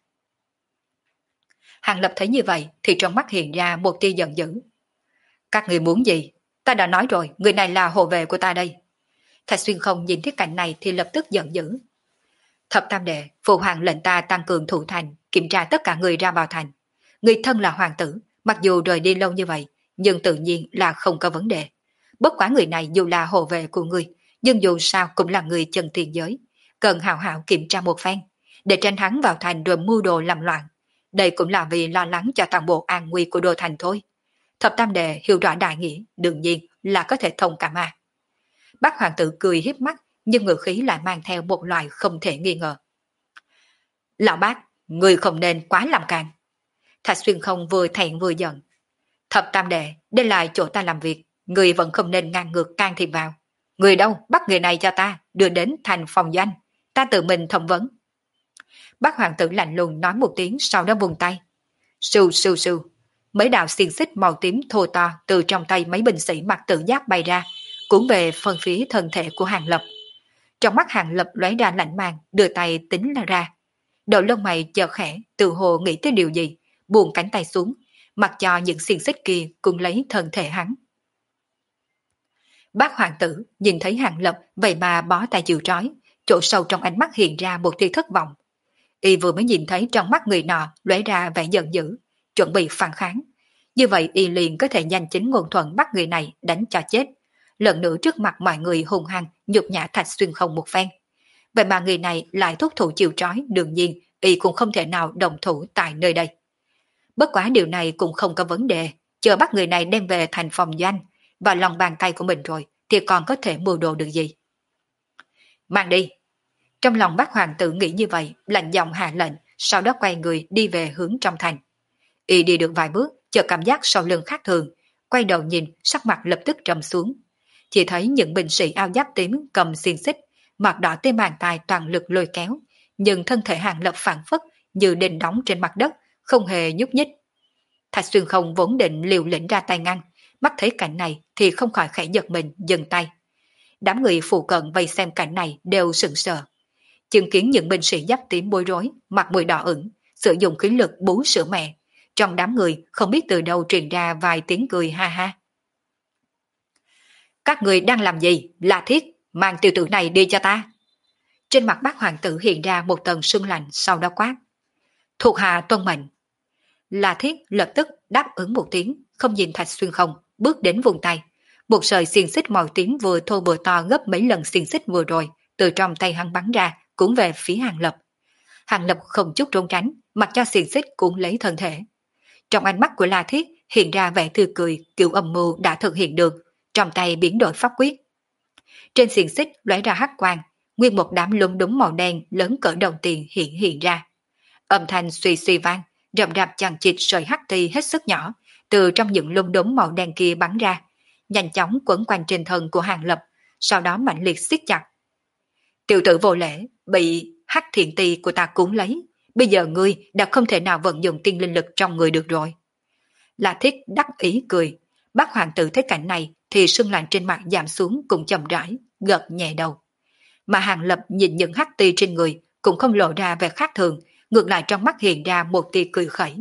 Hàng Lập thấy như vậy thì trong mắt hiện ra một tia giận dữ. Các người muốn gì? Ta đã nói rồi, người này là hộ vệ của ta đây. Thạch Xuyên Không nhìn thấy cảnh này thì lập tức giận dữ. Thập tam đệ, phụ hoàng lệnh ta tăng cường thủ thành, kiểm tra tất cả người ra vào thành. Người thân là hoàng tử, mặc dù rời đi lâu như vậy, nhưng tự nhiên là không có vấn đề. Bất quá người này dù là hộ vệ của người, nhưng dù sao cũng là người chân tiền giới, cần hào hảo kiểm tra một phen, để tránh hắn vào thành rồi mưu đồ làm loạn. Đây cũng là vì lo lắng cho toàn bộ an nguy của đô thành thôi. Thập tam đệ hiểu rõ đại nghĩa, đương nhiên là có thể thông cảm à. Bác hoàng tử cười hiếp mắt, nhưng ngữ khí lại mang theo một loại không thể nghi ngờ. Lão bác, người không nên quá làm càng. Thạch Xuyên Không vừa thẹn vừa giận. Thập tam đệ, đây là chỗ ta làm việc, người vẫn không nên ngang ngược can thiệp vào. Người đâu, bắt người này cho ta, đưa đến thành phòng doanh, ta tự mình thẩm vấn. Bác hoàng tử lạnh lùng nói một tiếng, sau đó vùng tay. Sưu sưu sưu, mấy đạo xiên xích màu tím thô to từ trong tay mấy binh sĩ mặc tự giáp bay ra, cuốn về phần phía thân thể của Hàng Lập. Trong mắt Hàng Lập lóe ra lạnh màng, đưa tay tính là ra. Đầu lông mày chợt khẽ, tự hồ nghĩ tới điều gì, buông cánh tay xuống, mặc cho những xiên xích kia cùng lấy thân thể hắn. Bác hoàng tử nhìn thấy Hàng Lập vậy mà bó tay chịu trói, chỗ sâu trong ánh mắt hiện ra một tia thất vọng. Y vừa mới nhìn thấy trong mắt người nọ lóe ra vẻ giận dữ, chuẩn bị phản kháng. Như vậy Y liền có thể nhanh chính ngôn thuận bắt người này đánh cho chết. Lần nữa trước mặt mọi người hung hăng nhục nhã Thạch Xuyên Không một phen. Vậy mà người này lại thúc thủ chịu trói, đương nhiên Y cũng không thể nào đồng thủ tại nơi đây. Bất quá điều này cũng không có vấn đề, chờ bắt người này đem về thành phòng doanh và lòng bàn tay của mình rồi thì còn có thể mưu đồ được gì. Mang đi. Trong lòng bác hoàng tử nghĩ như vậy, lạnh giọng hạ lệnh, sau đó quay người đi về hướng trong thành. Y đi được vài bước, chợt cảm giác sau lưng khác thường, quay đầu nhìn, sắc mặt lập tức trầm xuống. Chỉ thấy những binh sĩ áo giáp tím cầm xiên xích, mặt đỏ tê màn tài toàn lực lôi kéo, nhưng thân thể Hàng Lập phản phất như đinh đóng trên mặt đất, không hề nhúc nhích. Thạch Xuyên Không vốn định liều lĩnh ra tay ngăn, mắt thấy cảnh này thì không khỏi khẽ giật mình, dừng tay. Đám người phụ cận vây xem cảnh này đều sững sờ. Chứng kiến những binh sĩ giáp tím bối rối, mặt mũi đỏ ửng, sử dụng khí lực bú sữa mẹ. Trong đám người không biết từ đâu truyền ra vài tiếng cười ha ha. Các người đang làm gì? La Thiết, mang tiểu tử này đi cho ta. Trên mặt bác hoàng tử hiện ra một tầng sương lạnh, sau đó quát. Thuộc hạ tuân mệnh. La Thiết lập tức đáp ứng một tiếng, không nhìn Thạch Xuyên Không, bước đến vùng tay. Một sợi xiên xích màu tím vừa thô vừa to gấp mấy lần xiên xích vừa rồi, từ trong tay hắn bắn ra, cuốn về phía Hàng Lập. Hàng Lập không chút trốn tránh, mặc cho xiên xích cuốn lấy thân thể. Trong ánh mắt của La Thiết hiện ra vẻ tươi cười, kiểu âm mưu đã thực hiện được, trong tay biến đổi pháp quyết. Trên xiên xích lóe ra hắc quang, nguyên một đám lúng đúng màu đen lớn cỡ đồng tiền hiện ra. Âm thanh suy suy vang, rậm rạp chằng chịt sợi hắc ti hết sức nhỏ, từ trong những lúng đúng màu đen kia bắn ra, nhanh chóng quấn quanh trên thân của Hàng Lập, sau đó mạnh liệt siết chặt. Tiểu tử vô lễ, bị hắc thiện ti của ta cuốn lấy, bây giờ ngươi đã không thể nào vận dụng tiên linh lực trong người được rồi. La Thiết đắc ý cười, bác hoàng tử thấy cảnh này thì sưng lạnh trên mặt giảm xuống cùng chậm rãi, gật nhẹ đầu. Mà Hàng Lập nhìn những hắc ti trên người cũng không lộ ra vẻ khác thường, ngược lại trong mắt hiện ra một tia cười khẩy.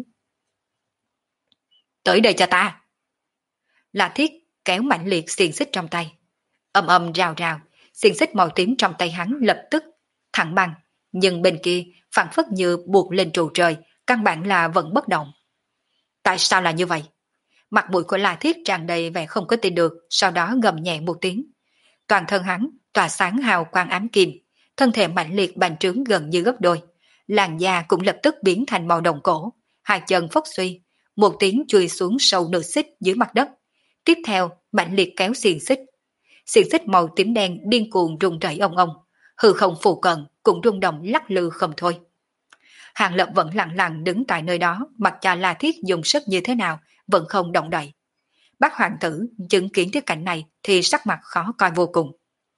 Tới đây cho ta. La Thiết kéo mạnh liệt xiên xích trong tay. Âm âm rào rào, xiên xích màu tím trong tay hắn lập tức thẳng băng, nhưng bên kia phản phất như buộc lên trụ trời, căn bản là vẫn bất động. Tại sao là như vậy? Mặt mũi của La Thiết tràn đầy vẻ không có tin được, sau đó gầm nhẹ một tiếng. Toàn thân hắn tỏa sáng hào quang ám kim, thân thể mạnh liệt bành trướng gần như gấp đôi. Làn da cũng lập tức biến thành màu đồng cổ, hai chân phốc suy, một tiếng chui xuống sâu nửa xích dưới mặt đất. Tiếp theo, mạnh liệt kéo xiên xích. Xiên xích màu tím đen điên cuồng rung rẩy ông ông, hư không phụ cận cũng rung động lắc lư không thôi. Hàng Lập vẫn lặng lặng đứng tại nơi đó, mặc cho La Thiết dùng sức như thế nào, vẫn không động đậy. Bác hoàng tử chứng kiến cái cảnh này thì sắc mặt khó coi vô cùng.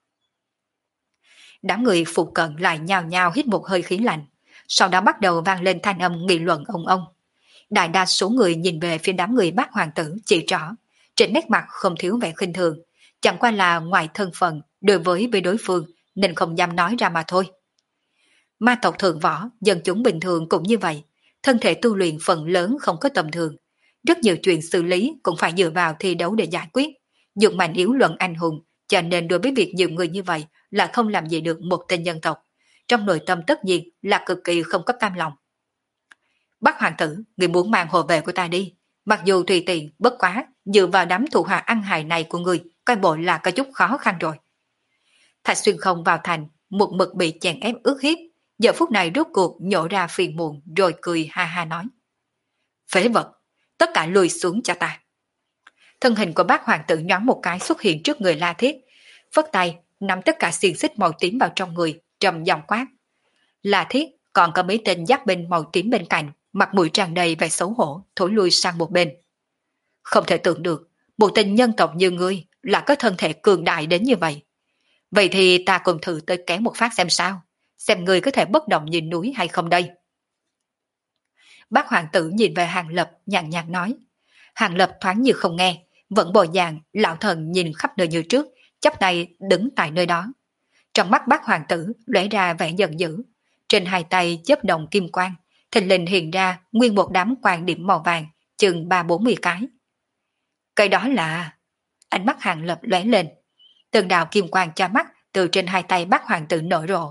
Đám người phụ cận lại nhao nhao hít một hơi khí lạnh, sau đó bắt đầu vang lên thanh âm nghị luận ông. Đại đa số người nhìn về phía đám người bác hoàng tử chỉ rõ, trên nét mặt không thiếu vẻ khinh thường, chẳng qua là ngoài thân phận đối với đối phương nên không dám nói ra mà thôi. Ma tộc thượng võ, dân chúng bình thường cũng như vậy, thân thể tu luyện phần lớn không có tầm thường, rất nhiều chuyện xử lý cũng phải dựa vào thi đấu để giải quyết, dùng mạnh yếu luận anh hùng, cho nên đối với việc nhiều người như vậy là không làm gì được một tên nhân tộc, trong nội tâm tất nhiên là cực kỳ không có cam lòng. Bác hoàng tử, người muốn mang hộ vệ của ta đi, mặc dù tùy tiện, bất quá, dựa vào đám thủ hạ ăn hại này của người, coi bộ là có chút khó khăn rồi. Thạch Xuyên Không vào thành, một mực bị chèn ép ức hiếp, giờ phút này rốt cuộc nhổ ra phiền muộn rồi cười ha ha nói. Phế vật, tất cả lùi xuống cho ta. Thân hình của bác hoàng tử nhoáng một cái xuất hiện trước người La Thiết, phất tay, nắm tất cả xiên xích màu tím vào trong người, trầm giọng quát. La Thiết còn có mấy tên giáp binh màu tím bên cạnh, mặt mũi tràn đầy vẻ xấu hổ, thối lui sang một bên. Không thể tưởng được, một tên nhân tộc như ngươi là có thân thể cường đại đến như vậy. Vậy thì ta cùng thử tới kéo một phát xem sao, xem ngươi có thể bất động nhìn núi hay không đây. Bác hoàng tử nhìn về Hàng Lập nhàn nhạt nói. Hàng Lập thoáng như không nghe, vẫn bộ dạng lão thần nhìn khắp nơi như trước, chắp tay đứng tại nơi đó. Trong mắt bác hoàng tử lóe ra vẻ giận dữ, trên hai tay chớp động kim quang, thình lình hiện ra nguyên một đám quang điểm màu vàng, chừng 30-40 cái. Cái đó là... Ánh mắt Hàng Lập lóe lên, từng đạo kim quang cha mắt từ trên hai tay bác hoàng tử nở rộ,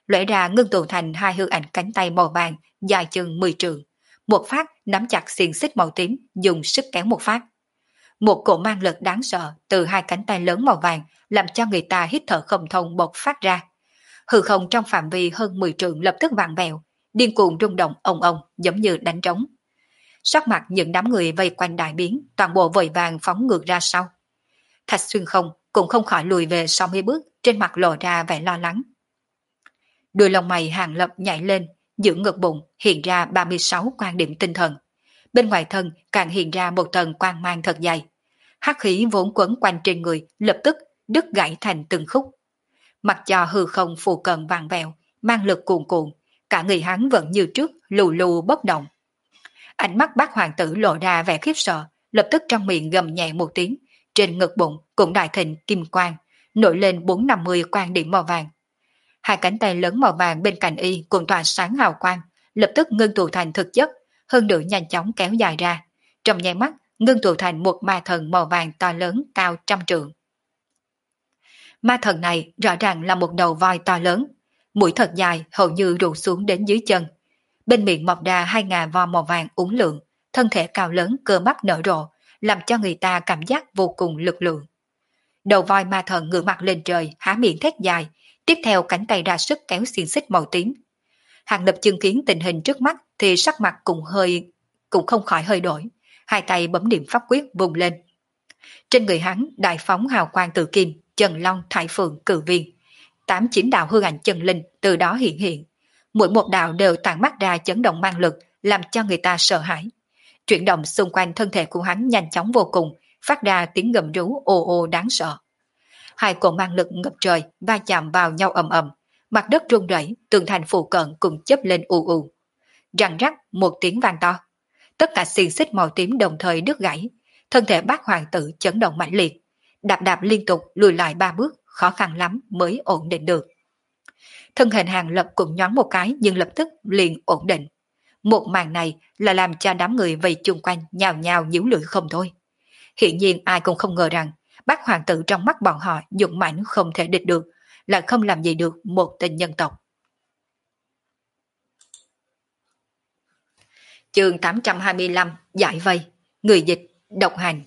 lóe ra ngưng tụ thành hai hư ảnh cánh tay màu vàng dài chừng 10 trượng. Một phát nắm chặt xiềng xích màu tím, dùng sức kéo một phát. Một cỗ mang lực đáng sợ từ hai cánh tay lớn màu vàng làm cho người ta hít thở không thông bộc phát ra. Hư không trong phạm vi hơn 10 trượng lập tức vặn vẹo, điên cuồng rung động ong ong giống như đánh trống. Sắc mặt những đám người vây quanh đại biến, toàn bộ vội vàng phóng ngược ra sau. Thạch Xuyên không cũng không khỏi lùi về sau mấy bước, trên mặt lộ ra vẻ lo lắng. Đuôi lông mày Hàng Lập nhảy lên, giữa ngực bụng hiện ra 36 quan điểm tinh thần. Bên ngoài thân càng hiện ra một tầng quang mang thật dày. Hắc khí vốn quấn quanh trên người lập tức đứt gãy thành từng khúc. Mặc cho hư không phù cận vàng vẹo, mang lực cuồn cuộn, cả người hắn vẫn như trước lù lù bất động. Ánh mắt bác hoàng tử lộ ra vẻ khiếp sợ, lập tức trong miệng gầm nhẹ một tiếng, trên ngực bụng cũng đại thịnh kim quang, nổi lên 450 quan điểm màu vàng. Hai cánh tay lớn màu vàng bên cạnh y cùng tỏa sáng hào quang, lập tức ngưng tụ thành thực chất, hơn nữa nhanh chóng kéo dài ra, trong nháy mắt ngưng tụ thành một ma thần màu vàng to lớn cao 100 trượng. Ma thần này rõ ràng là một đầu voi to lớn, mũi thật dài hầu như rủ xuống đến dưới chân. Bên miệng mọc ra 2.000 vo màu vàng uốn lượn, thân thể cao lớn cơ bắp nở rộ, làm cho người ta cảm giác vô cùng lực lượng. Đầu voi ma thần ngửa mặt lên trời, há miệng thét dài, tiếp theo cánh tay ra sức kéo xiềng xích màu tím. Hàng Lập chứng kiến tình hình trước mắt thì sắc mặt cũng không khỏi hơi đổi, hai tay bấm niệm pháp quyết vùng lên. Trên người hắn đại phóng hào quang tự kim, Trần Long, Thái Phượng, Cử Viên, 8-9 đạo hư ảnh chân linh từ đó hiện hiện. Mỗi một đạo đều tản mắt ra chấn động mang lực, làm cho người ta sợ hãi. Chuyển động xung quanh thân thể của hắn nhanh chóng vô cùng, phát ra tiếng gầm rú ồ ồ đáng sợ. Hai cỗ mang lực ngập trời va chạm vào nhau ầm ầm, mặt đất rung rẩy, tường thành phụ cận cùng chớp lên ù ù. Răng rắc một tiếng vang to, tất cả xiềng xích màu tím đồng thời đứt gãy, thân thể bác hoàng tử chấn động mãnh liệt, đạp đạp liên tục lùi lại 3 bước, khó khăn lắm mới ổn định được. Thân hình Hàng Lập cũng nhoáng một cái nhưng lập tức liền ổn định. Một màn này là làm cho đám người vây chung quanh nhào nhào nhíu lưỡi không thôi. Hiện nhiên ai cũng không ngờ rằng bác hoàng tử trong mắt bọn họ dũng mãnh không thể địch được, là không làm gì được một tên nhân tộc. Chương 825 Giải vây. Người dịch độc hành.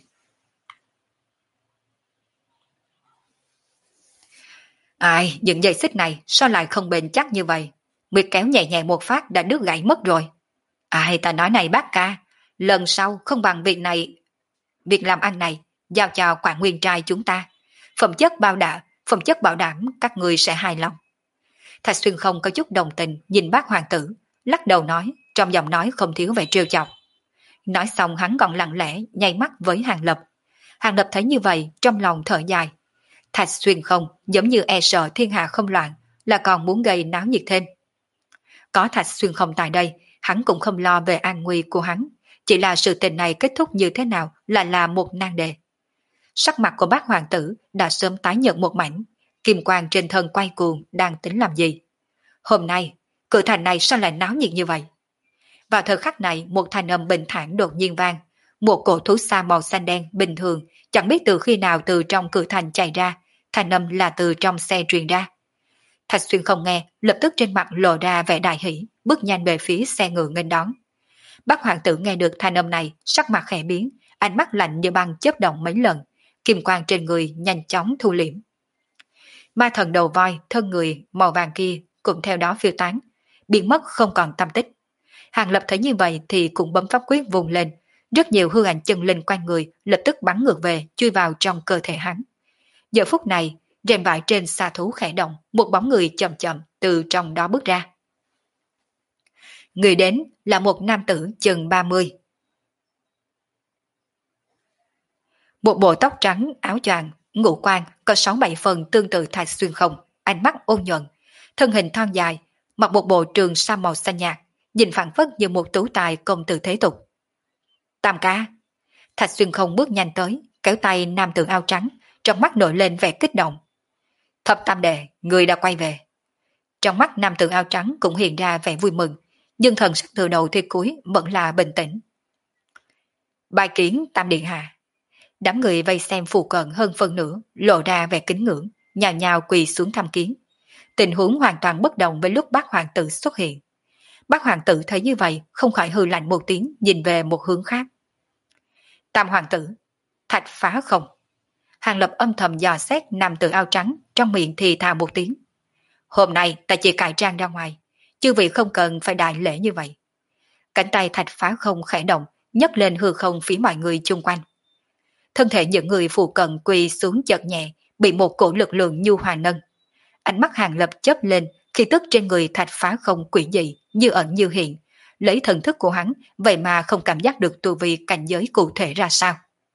Ai, những dây xích này sao lại không bền chắc như vậy? Nguyệt kéo nhẹ nhẹ một phát đã đứt gãy mất rồi. Ai, ta nói này bác ca, lần sau không bằng việc làm ăn này giao cho Quảng Nguyên trai chúng ta. Phẩm chất bảo đảm các người sẽ hài lòng. Thạch Xuyên không có chút đồng tình nhìn bác hoàng tử, lắc đầu nói, trong giọng nói không thiếu vẻ trêu chọc. Nói xong hắn còn lặng lẽ nháy mắt với Hàng Lập. Hàng Lập thấy như vậy trong lòng thở dài. Thạch Xuyên không giống như e sợ thiên hạ không loạn, là còn muốn gây náo nhiệt thêm. Có Thạch Xuyên không tại đây, hắn cũng không lo về an nguy của hắn, chỉ là sự tình này kết thúc như thế nào là một nan đề. Sắc mặt của bác hoàng tử đã sớm tái nhợt một mảnh, kim quang trên thân quay cuồng đang tính làm gì. Hôm nay, cửa thành này sao lại náo nhiệt như vậy? Vào thời khắc này một thanh âm bình thản đột nhiên vang, một cổ thú xa màu xanh đen bình thường, chẳng biết từ khi nào từ trong cửa thành chạy ra, thanh âm là từ trong xe truyền ra. Thạch Xuyên không nghe, lập tức trên mặt lộ ra vẻ đại hỷ, bước nhanh về phía xe ngựa nghênh đón. Bác hoàng tử nghe được thanh âm này, sắc mặt khẽ biến, ánh mắt lạnh như băng chớp động mấy lần, kim quang trên người nhanh chóng thu liễm. Ma thần đầu voi, thân người màu vàng kia cũng theo đó phiêu tán, biến mất không còn tâm tích. Hàng Lập thấy như vậy thì cũng bấm pháp quyết vùng lên, rất nhiều hư ảnh chân linh quanh người lập tức bắn ngược về, chui vào trong cơ thể hắn. Giờ phút này, rèm vải trên xa thú khẽ động, một bóng người chậm chậm từ trong đó bước ra. Người đến là một nam tử chừng 30. Một bộ tóc trắng, áo choàng, ngũ quan có 6-7 phần tương tự Thạch Xuyên không, ánh mắt ôn nhuận, thân hình thon dài, mặc một bộ trường sa màu xanh nhạt, nhìn phảng phất như một tú tài công tử thế tục. Tam ca. Thạch Xuyên không bước nhanh tới, kéo tay nam tử áo trắng, trong mắt nổi lên vẻ kích động. Thập tam đệ, người đã quay về. Trong mắt nam tử áo trắng cũng hiện ra vẻ vui mừng, nhưng thần sắc từ đầu tới cuối vẫn là bình tĩnh. Bài kiến tam điện hạ. Đám người vây xem phụ cận hơn phân nửa, lộ ra vẻ kính ngưỡng, nhào nhào quỳ xuống tham kiến. Tình huống hoàn toàn bất đồng với lúc bác hoàng tử xuất hiện. Bác hoàng tử thấy như vậy không khỏi hừ lạnh một tiếng nhìn về một hướng khác. Tam hoàng tử, thạch phá không? Hàng Lập âm thầm dò xét nam tử áo trắng, trong miệng thì thào một tiếng. Hôm nay ta chỉ cải trang ra ngoài, chư vị không cần phải đại lễ như vậy. Cánh tay thạch phá không khẽ động, nhấc lên hư không phía mọi người chung quanh. Thân thể những người phụ cận quỳ xuống chợt nhẹ, bị một cổ lực lượng nhu hòa nâng. Ánh mắt Hàng Lập chớp lên, khi tức trên người thạch phá không quỷ dị, như ẩn như hiện. Lấy thần thức của hắn, vậy mà không cảm giác được tu vi cảnh giới cụ thể ra sao.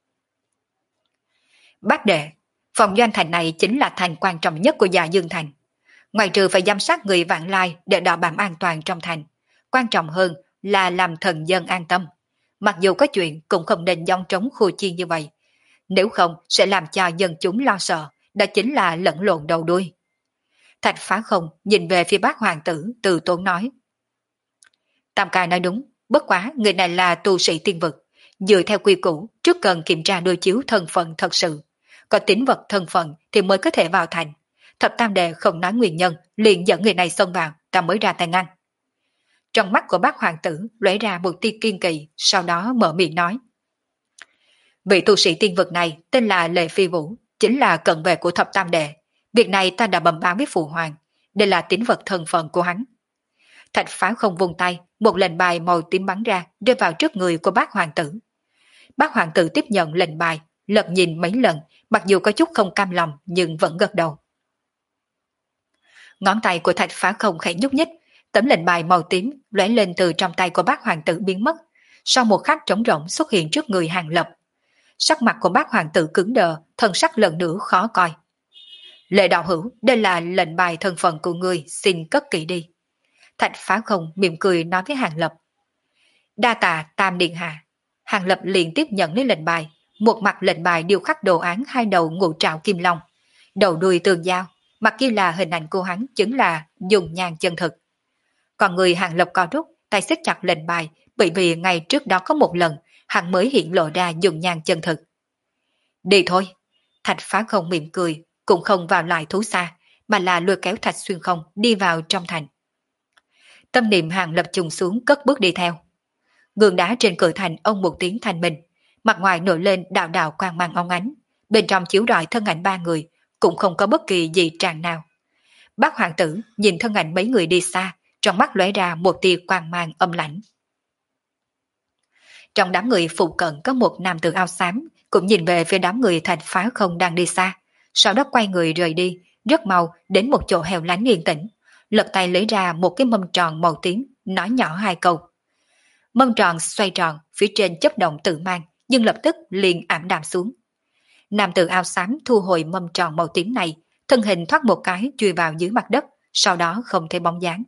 Bác đệ, phòng doanh thành này chính là thành quan trọng nhất của Dạ Dương Thành. Ngoài trừ phải giám sát người vãng lai để đảm bảo an toàn trong thành, quan trọng hơn là làm thần dân an tâm. Mặc dù có chuyện cũng không nên giong trống khua chiên như vậy. Nếu không sẽ làm cho dân chúng lo sợ, đó chính là lẫn lộn đầu đuôi. Thạch phá không nhìn về phía bác hoàng tử từ tốn nói. Tam ca nói đúng, bất quá người này là tu sĩ tiên vực. Dựa theo quy củ, trước cần kiểm tra đối chiếu thân phận thật sự. Có tín vật thân phận thì mới có thể vào thành. Thập tam đệ không nói nguyên nhân, liền dẫn người này xông vào, ta mới ra tay ngăn. Trong mắt của bác hoàng tử lóe ra một tia kiên kỳ, sau đó mở miệng nói. Vị tu sĩ tiên vực này tên là Lệ Phi Vũ, chính là cận vệ của thập tam đệ. Việc này ta đã bẩm báo với phụ hoàng, đây là tín vật thân phận của hắn. Thạch phá không vung tay, một lệnh bài màu tím bắn ra, rơi vào trước người của bác hoàng tử. Bác hoàng tử tiếp nhận lệnh bài, lật nhìn mấy lần, mặc dù có chút không cam lòng nhưng vẫn gật đầu. Ngón tay của thạch phá không khẽ nhúc nhích, tấm lệnh bài màu tím lóe lên từ trong tay của bác hoàng tử biến mất, sau một khắc trống rỗng xuất hiện trước người Hàng Lập. Sắc mặt của bác hoàng tử cứng đờ, thân sắc lần nữa khó coi. Lệ đạo hữu, đây là lệnh bài thân phận của ngươi, xin cất kỹ đi. Thạch phá không mỉm cười nói với Hàng Lập. Đa tạ Tam Điện Hạ. Hàng Lập liền tiếp nhận lấy lệnh bài, một mặt lệnh bài điêu khắc đồ án hai đầu ngũ trảo kim long, đầu đuôi tường giao, mặt kia là hình ảnh của hắn chứng là dùng nhang chân thực. Còn người Hàng Lập co rút, tay siết chặt lệnh bài, bởi vì ngày trước đó có một lần, hắn mới hiện lộ ra dùng nhang chân thực. Đi thôi. Thạch phá không mỉm cười, cũng không vào lại thú xa, mà là lôi kéo Thạch Xuyên Không đi vào trong thành. Tâm niệm Hàng Lập trùng xuống cất bước đi theo. Gương đá trên cửa thành ông một tiếng thanh minh, mặt ngoài nổi lên đạo đạo quang mang óng ánh, bên trong chiếu rọi thân ảnh ba người, cũng không có bất kỳ gì tràn nào. Bác hoàng tử nhìn thân ảnh mấy người đi xa, trong mắt lóe ra một tia quang mang âm lãnh. Trong đám người phụ cận có một nam tử áo xám, cũng nhìn về phía đám người Thạch phá không đang đi xa, sau đó quay người rời đi, rất mau đến một chỗ hẻo lánh yên tĩnh, lật tay lấy ra một cái mâm tròn màu tím, nói nhỏ hai câu. Mâm tròn xoay tròn, phía trên chớp động tự mang, nhưng lập tức liền ảm đạm xuống. Nam tử áo xám thu hồi mâm tròn màu tím này, thân hình thoát một cái chui vào dưới mặt đất, sau đó không thấy bóng dáng.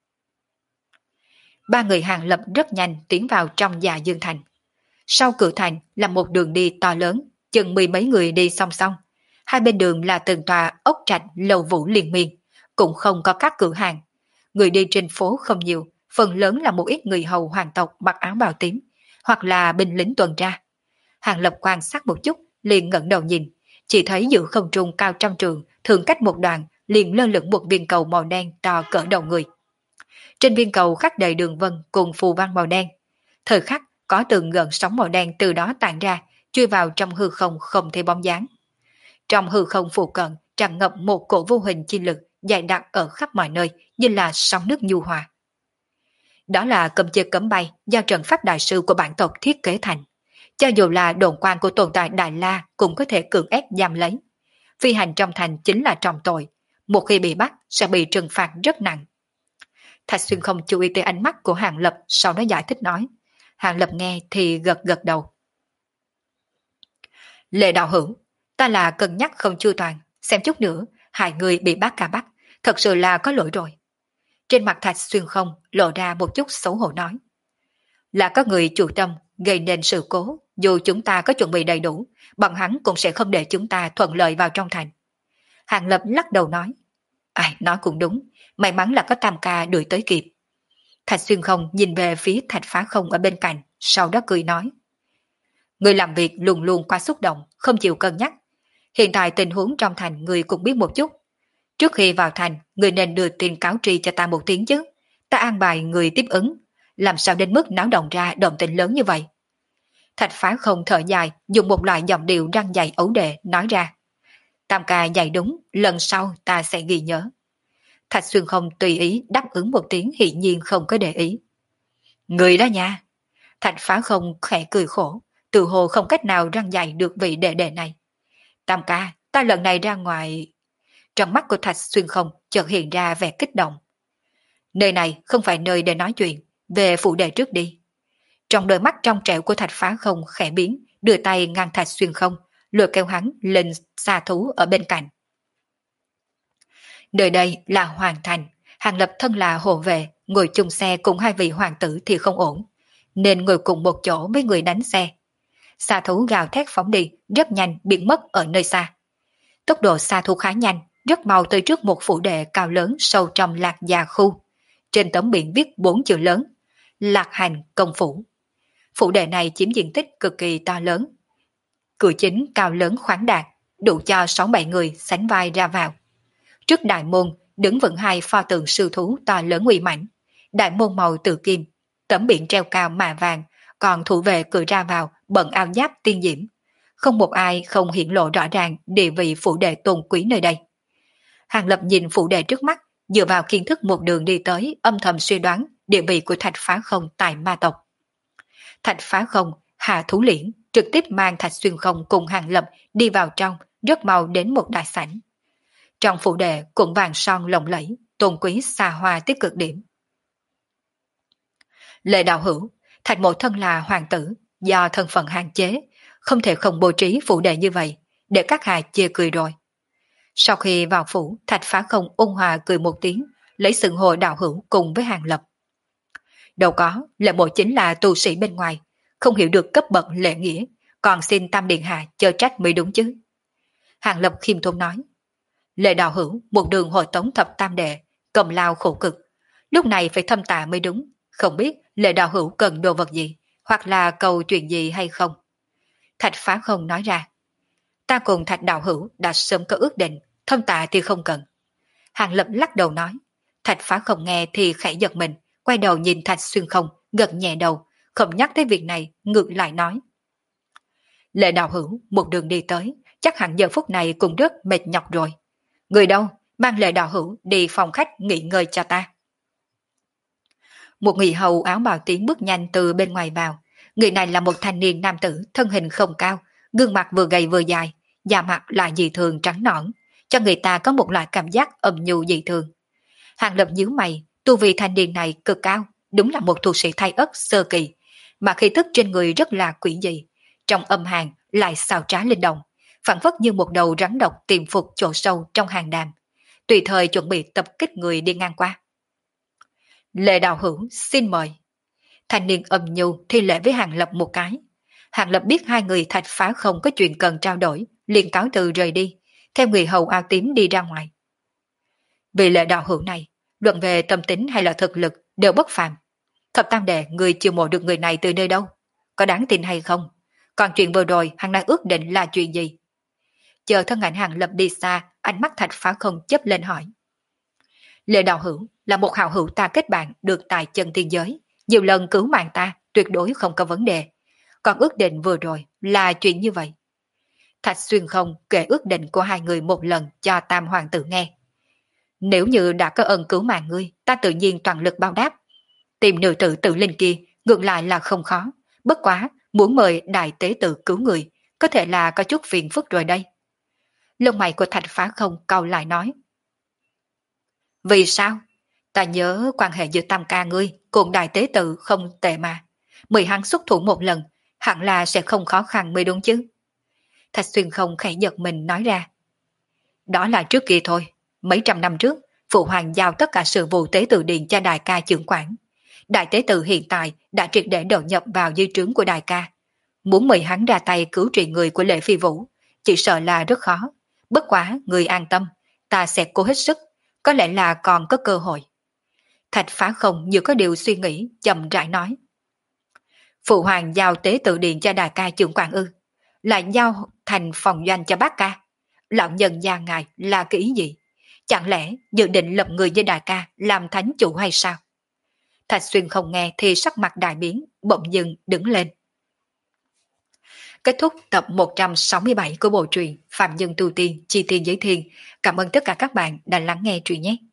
Ba người Hàng Lập rất nhanh tiến vào trong Dạ Dương Thành. Sau cửa thành là một đường đi to lớn, chừng mười mấy người đi song song. Hai bên đường là từng tòa ốc trạch lầu vũ liên miên, cũng không có các cửa hàng. Người đi trên phố không nhiều, phần lớn là một ít người hầu hoàng tộc mặc áo bào tím, hoặc là binh lính tuần tra. Hàng Lập quan sát một chút, liền ngẩng đầu nhìn, chỉ thấy giữa không trung cao trăm trường, thường cách một đoạn, liền lơ lửng một viên cầu màu đen to cỡ đầu người. Trên viên cầu khắc đầy đường vân cùng phù văn màu đen. Thời khắc có từng gợn sóng màu đen từ đó tản ra, chui vào trong hư không không thấy bóng dáng. Trong hư không phụ cận tràn ngập một cổ vô hình chi lực dày đặc ở khắp mọi nơi, như là sóng nước nhu hòa. Đó là cấm chế cấm bay do trận pháp đại sư của bản tộc thiết kế thành. Cho dù là đồn quan của tồn tại Đại La cũng có thể cưỡng ép giam lấy. Phi hành trong thành chính là trọng tội, một khi bị bắt sẽ bị trừng phạt rất nặng. Thạch Xuyên không chú ý tới ánh mắt của Hàng Lập, sau đó giải thích nói. Hàng Lập nghe thì gật gật đầu. Lệ đạo hữu, ta là cân nhắc không chu toàn, xem chút nữa, hai người bị bác cả bắt, thật sự là có lỗi rồi. Trên mặt Thạch Xuyên không lộ ra một chút xấu hổ nói. Là có người chủ tâm gây nên sự cố, dù chúng ta có chuẩn bị đầy đủ, bọn hắn cũng sẽ không để chúng ta thuận lợi vào trong thành. Hàng Lập lắc đầu nói. Ai, nói cũng đúng, may mắn là có Tam ca đuổi tới kịp. Thạch Xuyên không nhìn về phía Thạch phá không ở bên cạnh, sau đó cười nói. Người làm việc luôn luôn quá xúc động, không chịu cân nhắc. Hiện tại tình huống trong thành người cũng biết một chút. Trước khi vào thành, người nên đưa tin cáo tri cho ta một tiếng chứ. Ta an bài người tiếp ứng. Làm sao đến mức náo động ra động tĩnh lớn như vậy? Thạch Phá Không thở dài, dùng một loại giọng điệu răng dày ấu đệ nói ra. Tam ca dạy đúng, lần sau ta sẽ ghi nhớ. Thạch Xuyên Không tùy ý đáp ứng một tiếng, hiển nhiên không có để ý. Người đó nha. Thạch Phá Không khẽ cười khổ, tự hồ không cách nào răng dạy được vị đệ đệ này. Tam ca, ta lần này ra ngoài. Trong mắt của Thạch Xuyên Không chợt hiện ra vẻ kích động. Nơi này không phải nơi để nói chuyện, về phụ đề trước đi. Trong đôi mắt trong trẻo của Thạch Phá Không khẽ biến, đưa tay ngăn Thạch Xuyên Không, lừa kéo hắn lên xa thú ở bên cạnh. Nơi đây là Hoàng Thành, Hàng Lập thân là hộ vệ, ngồi chung xe cùng hai vị hoàng tử thì không ổn, nên ngồi cùng một chỗ với người đánh xe. Xa thú gào thét phóng đi, rất nhanh biến mất ở nơi xa. Tốc độ xa thú khá nhanh, rất mau tới trước một phủ đệ cao lớn sâu trong Lạc Gia khu. Trên tấm biển viết 4 chữ lớn, Lạc Hành Công Phủ. Phủ đệ này chiếm diện tích cực kỳ to lớn. Cửa chính cao lớn khoáng đạt, đủ cho 6-7 người sánh vai ra vào. Trước đại môn đứng vững hai pho tượng sư thú to lớn uy mãnh. Đại môn màu tự kim, tấm biển treo cao mạ vàng, còn thủ vệ cửa ra vào bận áo giáp tiên diễm. Không một ai không hiển lộ rõ ràng địa vị phủ đệ tôn quý nơi đây. Hàng Lập nhìn phủ đệ trước mắt, dựa vào kiến thức một đường đi tới, âm thầm suy đoán địa vị của Thạch Phá Không tại ma tộc. Thạch Phá Không hạ thú liễn, trực tiếp mang Thạch Xuyên Không cùng Hàng Lập đi vào trong, rất mau đến một đại sảnh. Trong phủ đệ cũng vàng son lộng lẫy, tôn quý xa hoa tới cực điểm. Lệ đạo hữu, Thạch mộ thân là hoàng tử, do thân phận hạn chế, không thể không bố trí phủ đệ như vậy, để các hạ chê cười rồi. Sau khi vào phủ, Thạch Phá Không ôn hòa cười một tiếng, lấy xưng hô đạo hữu cùng với Hàng Lập. Đâu có, Lệ mộ chính là tu sĩ bên ngoài, không hiểu được cấp bậc lễ nghĩa, còn xin Tam Điện Hạ chớ trách mới đúng chứ. Hàng Lập khiêm tốn nói. Lệ đạo hữu một đường hội tống thập tam đệ, cầm lao khổ cực, lúc này phải thâm tạ mới đúng, không biết Lệ đạo hữu cần đồ vật gì, hoặc là cầu chuyện gì hay không. Thạch Phá Không nói ra. Ta cùng Thạch đạo hữu đã sớm có ước định, thâm tạ thì không cần. Hàng Lập lắc đầu nói. Thạch Phá Không nghe thì khẽ giật mình, quay đầu nhìn Thạch Xuyên Không, gật nhẹ đầu, không nhắc tới việc này, ngược lại nói. Lệ đạo hữu một đường đi tới, chắc hẳn giờ phút này cũng rất mệt nhọc rồi. Người đâu, mang Lệ đạo hữu đi phòng khách nghỉ ngơi cho ta. Một người hầu áo bào tím bước nhanh từ bên ngoài vào. Người này là một thanh niên nam tử, thân hình không cao, gương mặt vừa gầy vừa dài, da mặt lại dị thường trắng nõn, cho người ta có một loại cảm giác âm nhu dị thường. Hàng Lập nhíu mày, tu vi thanh niên này cực cao, đúng là một thuộc sĩ thay ất sơ kỳ, mà khí tức trên người rất là quỷ dị, trong âm hàn lại xào trá linh động, phản phất như một đầu rắn độc tiềm phục chỗ sâu trong hàng đàm, tùy thời chuẩn bị tập kích người đi ngang qua. Lệ đạo hữu xin mời. Thanh niên âm nhu thi lễ với Hàng Lập một cái. Hàng Lập biết hai người Thạch Phá Không có chuyện cần trao đổi, liền cáo từ rời đi, theo người hầu áo tím đi ra ngoài. Vì Lệ đạo hữu này, luận về tâm tính hay là thực lực đều bất phàm. Thập tam đệ, người chiêu mộ được người này từ nơi đâu? Có đáng tin hay không? Còn chuyện vừa rồi hắn đang ước định là chuyện gì? Chờ thân ảnh Hàng Lập đi xa, ánh mắt Thạch Phá Không chớp lên hỏi. Lệ đạo hữu là một hảo hữu ta kết bạn được tại chân tiên giới, nhiều lần cứu mạng ta, tuyệt đối không có vấn đề. Còn ước định vừa rồi là chuyện như vậy. Thạch Xuyên Không kể ước định của hai người một lần cho Tam Hoàng tử nghe. Nếu như đã có ơn cứu mạng ngươi, ta tự nhiên toàn lực báo đáp. Tìm nữ tử tự linh kia ngược lại là không khó, bất quá muốn mời đại tế tự cứu người, có thể là có chút phiền phức rồi đây. Lông mày của Thạch Phá Không cau lại nói. Vì sao? Ta nhớ quan hệ giữa Tam ca ngươi cùng đại tế tự không tệ mà. Mời hắn xuất thủ một lần, hẳn là sẽ không khó khăn mới đúng chứ. Thạch Xuyên Không khẽ giật mình nói ra. Đó là trước kia thôi, mấy trăm năm trước, Phụ Hoàng giao tất cả sự vụ tế tự điện cho đại ca trưởng quản. Đại tế tự hiện tại đã triệt để đầu nhập vào dư trướng của đại ca. Muốn mời hắn ra tay cứu trị người của Lệ Phi Vũ, chỉ sợ là rất khó. Bất quá, người an tâm, ta sẽ cố hết sức, có lẽ là còn có cơ hội. Thạch Phá Không như có điều suy nghĩ, chậm rãi nói. Phụ Hoàng giao tế tự điện cho đại ca trưởng quản ư, lại giao thành phòng doanh cho bác ca. Lão nhân gia ngài là cái ý gì? Chẳng lẽ dự định lập người với đại ca làm thánh chủ hay sao? Thạch Xuyên không nghe thì sắc mặt đại biến, bỗng dưng đứng lên. Kết thúc tập 167 của bộ truyện Phạm Nhân Tu Tiên Chi Tiên Giới Thiên. Cảm ơn tất cả các bạn đã lắng nghe truyện nhé.